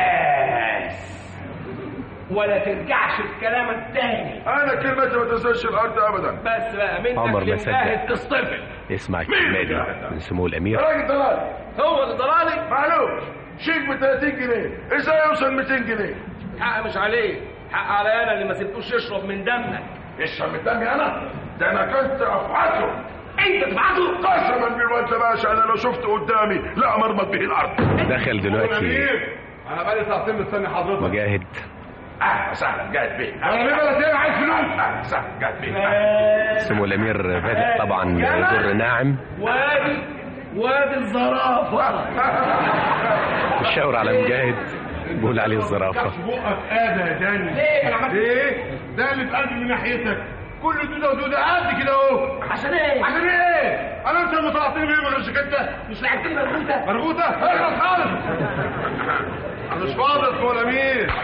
بس ولا ترجعش في كلامك تاني. انا كلمتي ما تنزلش الارض ابدا. بس بقى منك عمر ما لمجاهد تصطفل. اسمع الكلمة دي من سمو الأمير. راجل ضلالي. هو اللي ضلالي؟ معلوم شيك ب 30 جنيه، ازاي يوصل 200 جنيه؟ حق مش عليه، حق عليا انا اللي ما سبتوش يشرب من دمك. يشرب من دمي انا؟ ده انا كنت افعته. انت تفعته؟ قسما بالواد يا باشا انا لو شفت قدامي لا مرمط به الارض. دخل دلوقتي انا بقالي ساعتين مستني حضرتك. مجاهد. اهلا وسهلا جاهد بيه. انا ليه بلا تاني عايز فلوس؟ اهلا وسهلا جاهد بيه. سمو الأمير بادئ طبعا يجر ناعم. وادي الزرافة. الشاور على مجاهد بقول عليه الزرافة. بقك ادى يا داني. ليه؟ ده اللي في قلبي من ناحيتك. كل دوده ودوده قد كده اهو. عشان ايه؟ عشان ايه؟ انا انت اللي طلعتني ليه من غير شكلتك؟ مش لعبتني مربوطة؟ مربوطة؟ اخلص خالص. انا مش فاضي يا الامير.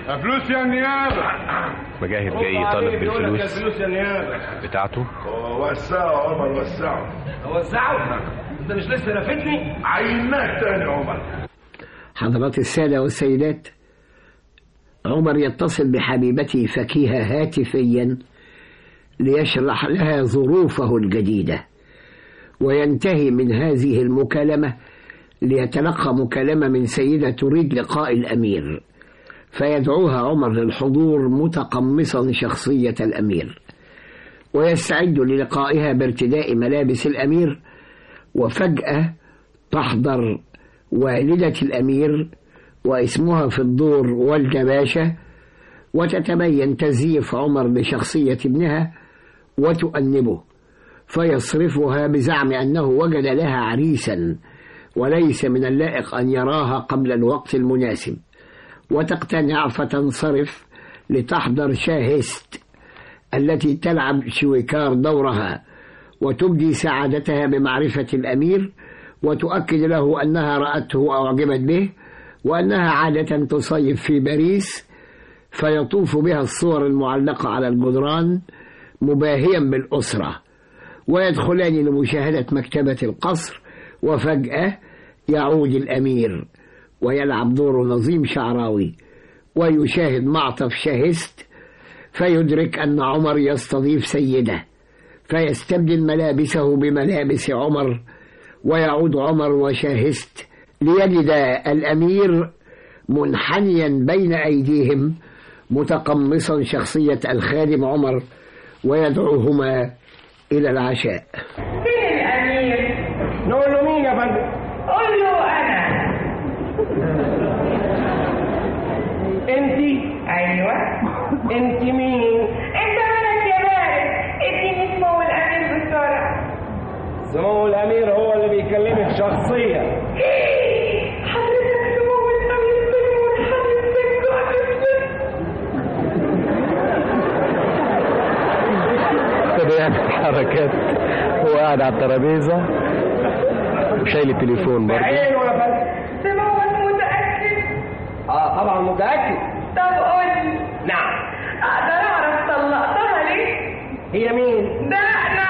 فلوس يا نيابه. مجاهد جاي طالب بالفلوس فلوس يا نيابه بتاعته. وسعوا عمر وسعوا. انت مش لسه لفتني؟ عيناك تاني عمر. حضرات السادة والسيدات، عمر يتصل بحبيبته فكيهة هاتفيا ليشرح لها ظروفه الجديدة، وينتهي من هذه المكالمة ليتلقى مكالمة من سيدة تريد لقاء الأمير، فيدعوها عمر للحضور متقمصا شخصية الأمير، ويستعد للقائها بارتداء ملابس الأمير. وفجأة تحضر والدة الأمير واسمها في الدور والدة باشا، وتتبين تزييف عمر لشخصية ابنها وتؤنبه، فيصرفها بزعم أنه وجد لها عريسا وليس من اللائق أن يراها قبل الوقت المناسب، وتقتنع فتنصرف لتحضر شاهست التي تلعب شويكار دورها، وتبدي سعادتها بمعرفة الأمير، وتؤكد له أنها رأته وأعجبت به، وأنها عادة تصيف في باريس، فيطوف بها الصور المعلقة على الجدران مباهيا بالأسرة، ويدخلان لمشاهدة مكتبة القصر. وفجأة يعود الأمير ويلعب دور نظيم شعراوي ويشاهد معطف شاهست، فيدرك أن عمر يستضيف سيدة، فيستبدل ملابسه بملابس عمر، ويعود عمر وشاهست ليجد الأمير منحنيا بين أيديهم متقمصا شخصية الخادم عمر، ويدعوهما إلى العشاء. فين الأمير؟ نقول له مين يا فندم؟ قول له أنا. انت؟ أيوة. انت مين؟ انت مالك يا بارد؟ اديني سمو الأمير بسرعة. سمو الأمير هو اللي بيكلمك شخصيا. حضرتك سمو الأمير تيمور حضرتك ابتدى يعمل حركات هو قاعد على الترابيزه وشايل التليفون برضه. بعينه يا فندم. سمو متأكد؟ طبعا متأكد. طب قول لي. نعم. أقدر أعرف طلقتها ليه؟ هي مين؟ ده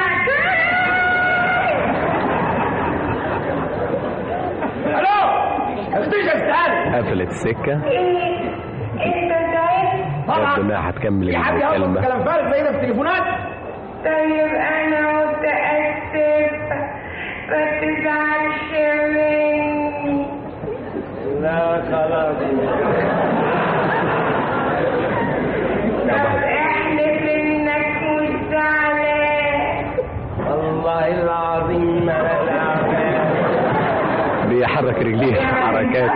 قفلت السكة. انت تعبت؟ طبعا. ربنا هتكمل في حد ياخد المكالمة. كلام فارغ زي ده في التليفونات؟ طيب انا متأسفة، ما تزعلش مني. لا خلاص. طب احلف انك مش زعلان. والله العظيم ما انا زعلان. بيحرك رجليه حركات.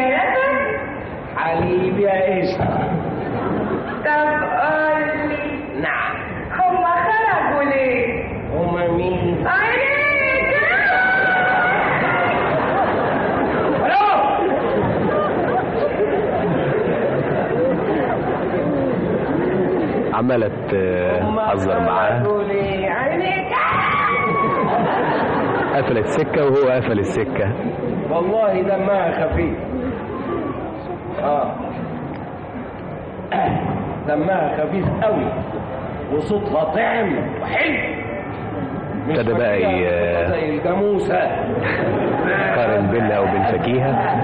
حبيبي يا قشطة. طب قول لي. نعم. هما خرجوا ليه؟ هما مين؟ عمالة تهزر معاه. قفلت سكة وهو قفل السكة. والله دمها خفيف. دمها خفيف قوي وصوتها طعم وحلو. ابتدى بقى زي الجاموسة. قارن بينها وبين فكيهة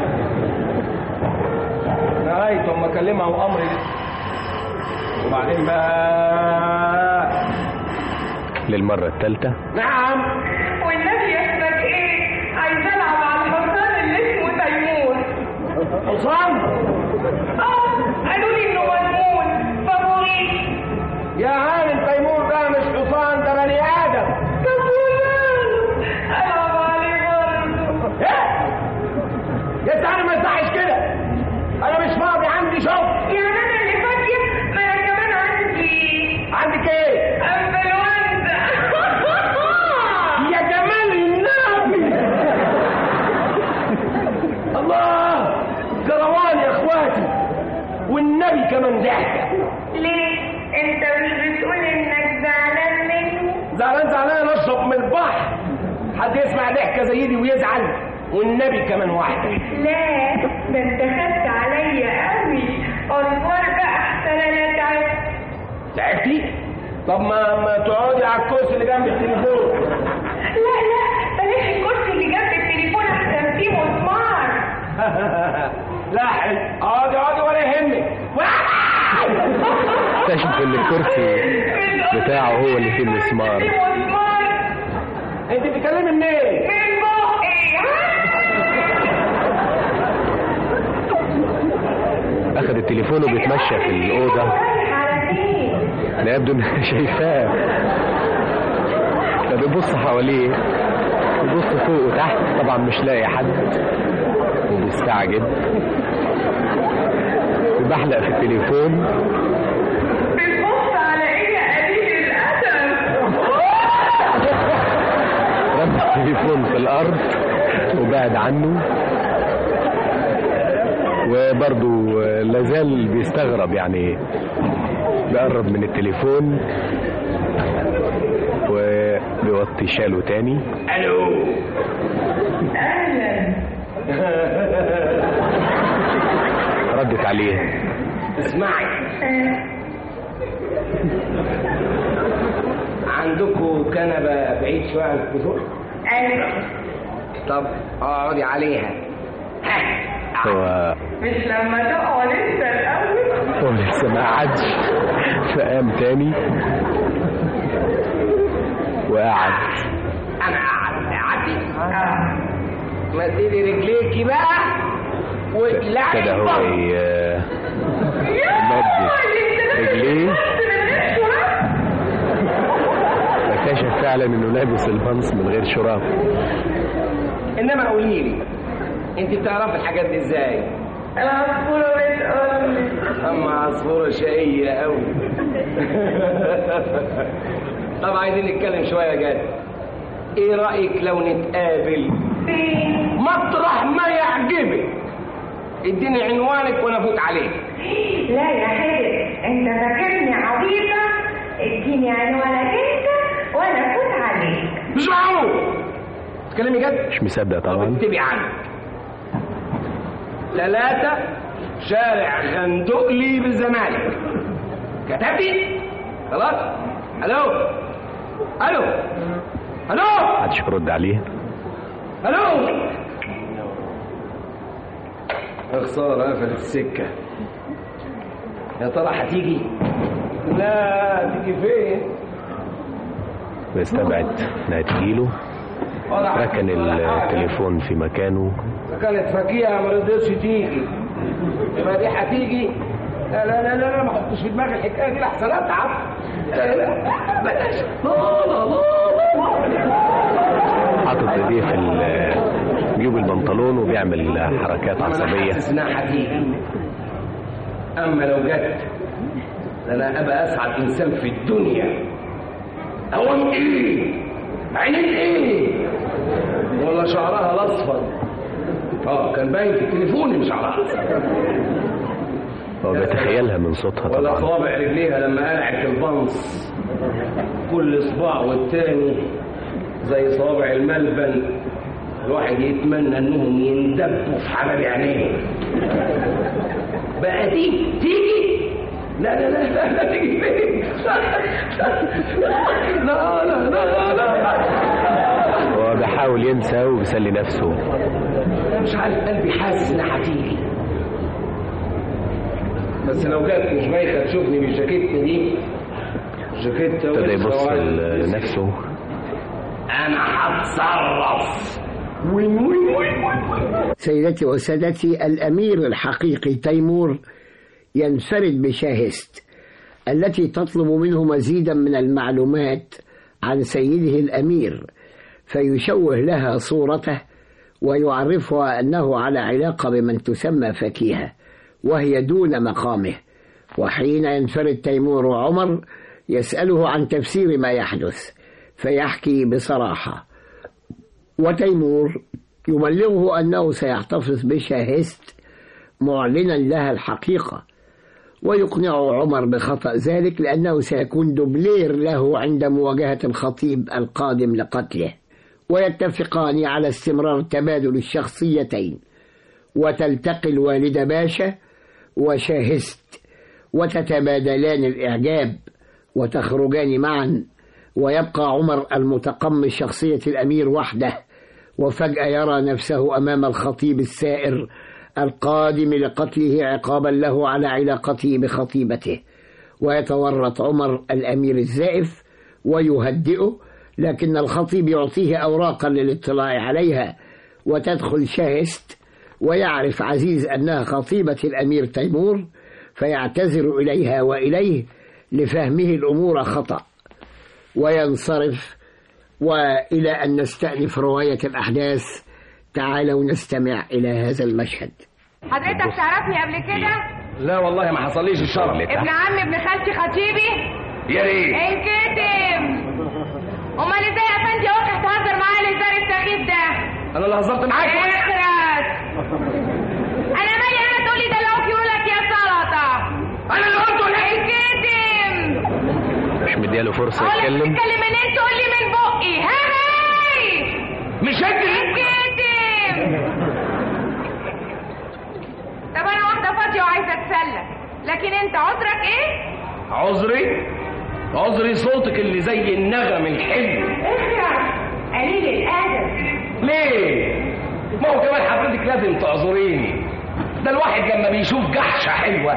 لغاية اما اكلمها وامري، وبعدين بقى للمرة الثالثة. نعم. والنبي اسمك ايه؟ عايز العب على الحصان اللي اسمه تيمور. حصان؟ قالوا لي انه مجنون فابوريك. يا عالم تيمور ده مش حصان، ده بني ادم. طب وماله؟ العب عليه برضه. يا سعد ما يصحش كده، انا مش فاضي، عندي شغل. يعني انا اللي فاضيه؟ ما انا كمان عندك ايه؟ انفلونزا. يا جمال النبي. الله، كروان يا اخواتي، والنبي كمان ضحكه. ليه؟ انت مش بتقول انك زعلان مني؟ زعلان اشرب من البحر. حد يسمع ضحكه زي دي ويزعل؟ والنبي كمان واحده. لا، ده انت خدت عليا قوي. اصبر تعبتي؟ طب ما تقعدي على الكرسي اللي جنب التليفون. لا بلاش الكرسي اللي جنب التليفون عشان فيه مسمار. لا حلو، اقعدي ولا يهمك. اكتشف ان الكرسي بتاعه هو اللي فيه المسمار. انت بتتكلمي منين؟ من بقي. اخذ التليفون وبيتمشى في الاوضه. لا يبدو انها شايفاه. فبيبص حواليه، بيبص فوق وتحت، طبعا مش لاقي حد وبيستعجب. بيبحلق في التليفون. بتبص على ايه يا قليل الادب؟ رمى التليفون في الارض وبعد عنه، وبرضه لازال بيستغرب، يعني بيقرب من التليفون وبيوطي شاله تاني. الو اهلا. ردت عليه. اسمعي، عندكم كنبه بعيد شويه عن التليفون؟ ايوه. طب اقعدي عليها. هو مش لما تقعد انت الاول. هو لسه ما قعدش، فقام تاني وقعد. انا قعدتي. مديلي رجليكي بقى وطلعي كده هو يمد رجليه، فاكتشف فعلا انه لابس البنص من غير شراب. انما قولي لي، انت بتعرفي الحاجات دي ازاي؟ العصفورة بتقولي. اما عصفورة شقية قوي. طب عايزين نتكلم شوية جد. ايه رأيك لو نتقابل فين؟ مطرح ما يعجبك؟ اديني عنوانك وانا افوت عليك. لا يا حبيبي، انت فاكرني عبيطة؟ اديني عنوانك انت وانا افوت عليك. مش معقول تكلمي جد؟ مش مصدق طبعا. اكتبي عنك 3 شارع غندقلي بالزمالك. كتبتي؟ خلاص. الو محدش يرد عليه. الو خسارة قفلت السكة. يا ترى هتيجي؟ لا تيجي فين؟ بيستبعد انها تجيله. ركن التليفون في مكانه. كانت فاكيها ما رضيتش تيجي. يبقى دي هتيجي؟ لا لا لا لا، ما احطش في دماغي الحكايه دي لحسن اتعب. لا لا بلاش. لا حاطط ايديه في جيوب البنطلون وبيعمل حركات عصبيه. حاسس انها هتيجي. اما لو جت انا ابقى اسعد انسان في الدنيا. اوام ايه؟ عينين ايه؟ ولا شعرها الاصفر؟ كان باين في التليفون ان شعرها هو بيتخيلها من صوتها طبعا. ولا صوابع رجليها لما قلعت البنص، كل صباع والتاني زي صوابع الملبن. الواحد يتمنى انهم يندبوا في حباب عينيه. بقى تيجي لا لا لا لا, لا تيجي فين؟ لا لا لا لا. هو بيحاول ينسى وبيسلي نفسه. مش عارف، قلبي حاسس انها هتيجي. بس لو جت مش بايخه تشوفني بالجاكيته دي. جاكيته ابتدى يبص لنفسه. انا هتصرف. وين. سيدتي وسادتي، الأمير الحقيقي تيمور ينفرد بشاهست التي تطلب منه مزيدا من المعلومات عن سيده الأمير، فيشوه لها صورته ويعرفها أنه على علاقة بمن تسمى فكيهة وهي دون مقامه. وحين ينفرد تيمور وعمر يسأله عن تفسير ما يحدث فيحكي بصراحة، وتيمور يبلغه أنه سيحتفظ بشاهست معلنا لها الحقيقة، ويقنع عمر بخطأ ذلك لأنه سيكون دوبلير له عند مواجهة الخطيب القادم لقتله. ويتفقان على استمرار تبادل الشخصيتين، وتلتقي الوالدة باشا وشاهست وتتبادلان الإعجاب وتخرجان معا، ويبقى عمر المتقمص شخصية الأمير وحده، وفجأة يرى نفسه أمام الخطيب الثائر القادم لقتله عقابا له على علاقته بخطيبته، ويتورط عمر الأمير الزائف ويهدئه، لكن الخطيب يعطيه أوراقا للاطلاع عليها، وتدخل شاهست ويعرف عزيز أنها خطيبة الأمير تيمور، فيعتذر إليها وإليه لفهمه الأمور خطأ وينصرف. وإلى أن نستأنف رواية الأحداث، تعالوا نستمع إلى هذا المشهد. حضرتك تعرفني قبل كده؟ لا والله ما حصليش الشرف. ابن عمي ابن خالتي خطيبي؟ يا ريت انكتم. امال ازاي يا فندي واقع تهزر معايا الهزار السخيف ده؟ انا اللي هزرت معاك؟ اخرس. انا مالي انا تقولي ده لو يقول لك يا سلطه. انا اللي قلت ولا انكتم. مش مدياله فرصه يتكلم. تتكلم منين؟ تقول لي من بقي. هاي مش انكتم. طب انا واحده فاضيه وعايزه اتسلى، لكن انت عذرك ايه؟ عذري صوتك اللي زي النغم الحلو. اخرس قليل الادب. ليه؟ ما هو كمان حضرتك لازم تعذريني، ده الواحد لما بيشوف جحشه حلوه.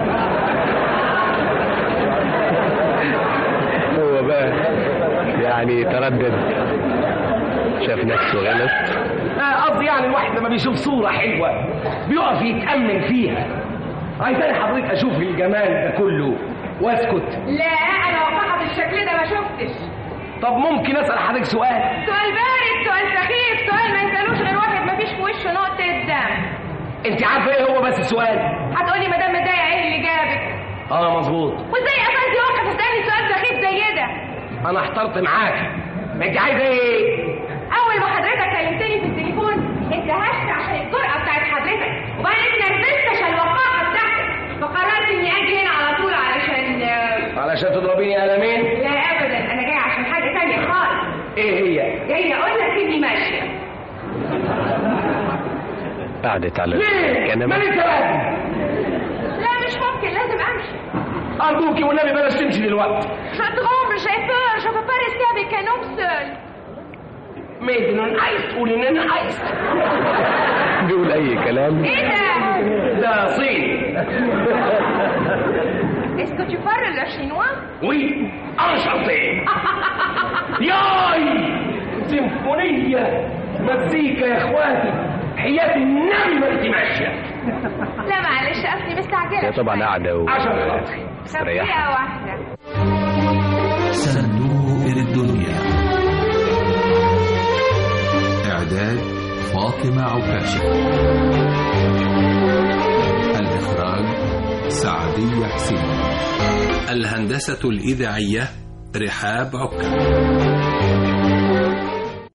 هو بقى يعني تردد، شاف نفسه غلط. قصدي يعني الواحد لما بيشوف صوره حلوه بيقف يتامل فيها. عايزاني حضرتك اشوف الجمال ده كله واسكت؟ لا انا وقعت بالشكل ده ما شفتش. طب ممكن اسال حضرتك سؤال؟ سؤال بارد، سؤال سخيف، سؤال ما يسالوش غير واحد ما فيش في وشه نقطه دم. انت عارفه ايه هو بس السؤال؟ هتقولي ما دام متضايقه ايه اللي جابك؟ مظبوط. وازاي يا فندي واقف تسالني سؤال سخيف زي ده؟ انا احترت معاك. انت عايزه ايه؟ اول ما حضرتك كلمتني في التليفون انتهشت عشان الجرأه بتاعت حضرتك، وبعدين اتنرفزت عشان الوقاحه بتاعتك، فقررت اني اجي هنا على طول علشان تضربيني قلمين؟ لا ابدا، انا جاي عشان حاجه ثانيه خالص. ايه هي؟ جاي اقول لك اني ماشيه. قعدت على الكنبه. مالي ثلاثه؟ لا مش ممكن، لازم امشي. ارجوكي والنبي بلاش تمشي دلوقتي. Je tremble, j'ai peur, je peux pas rester avec un homme seul. ميدن عايز تقول ان انا عايز بيقول اي كلام. ايه ده؟ ده صيني. Est-ce que tu parles le chinois? Oui, enchanté. ياي سيمفونية مزيكا يا اخواتي، حياة النبي ما انت ماشية. لا معلش اصلي مستعجلة. هي طبعا قاعدة عشان خاطري مستريحة. واحدة. صندوق الدنيا. إعداد فاطمة عكاشة. الإخراج سعدية حسين. الهندسة الإذاعية رحاب عكا.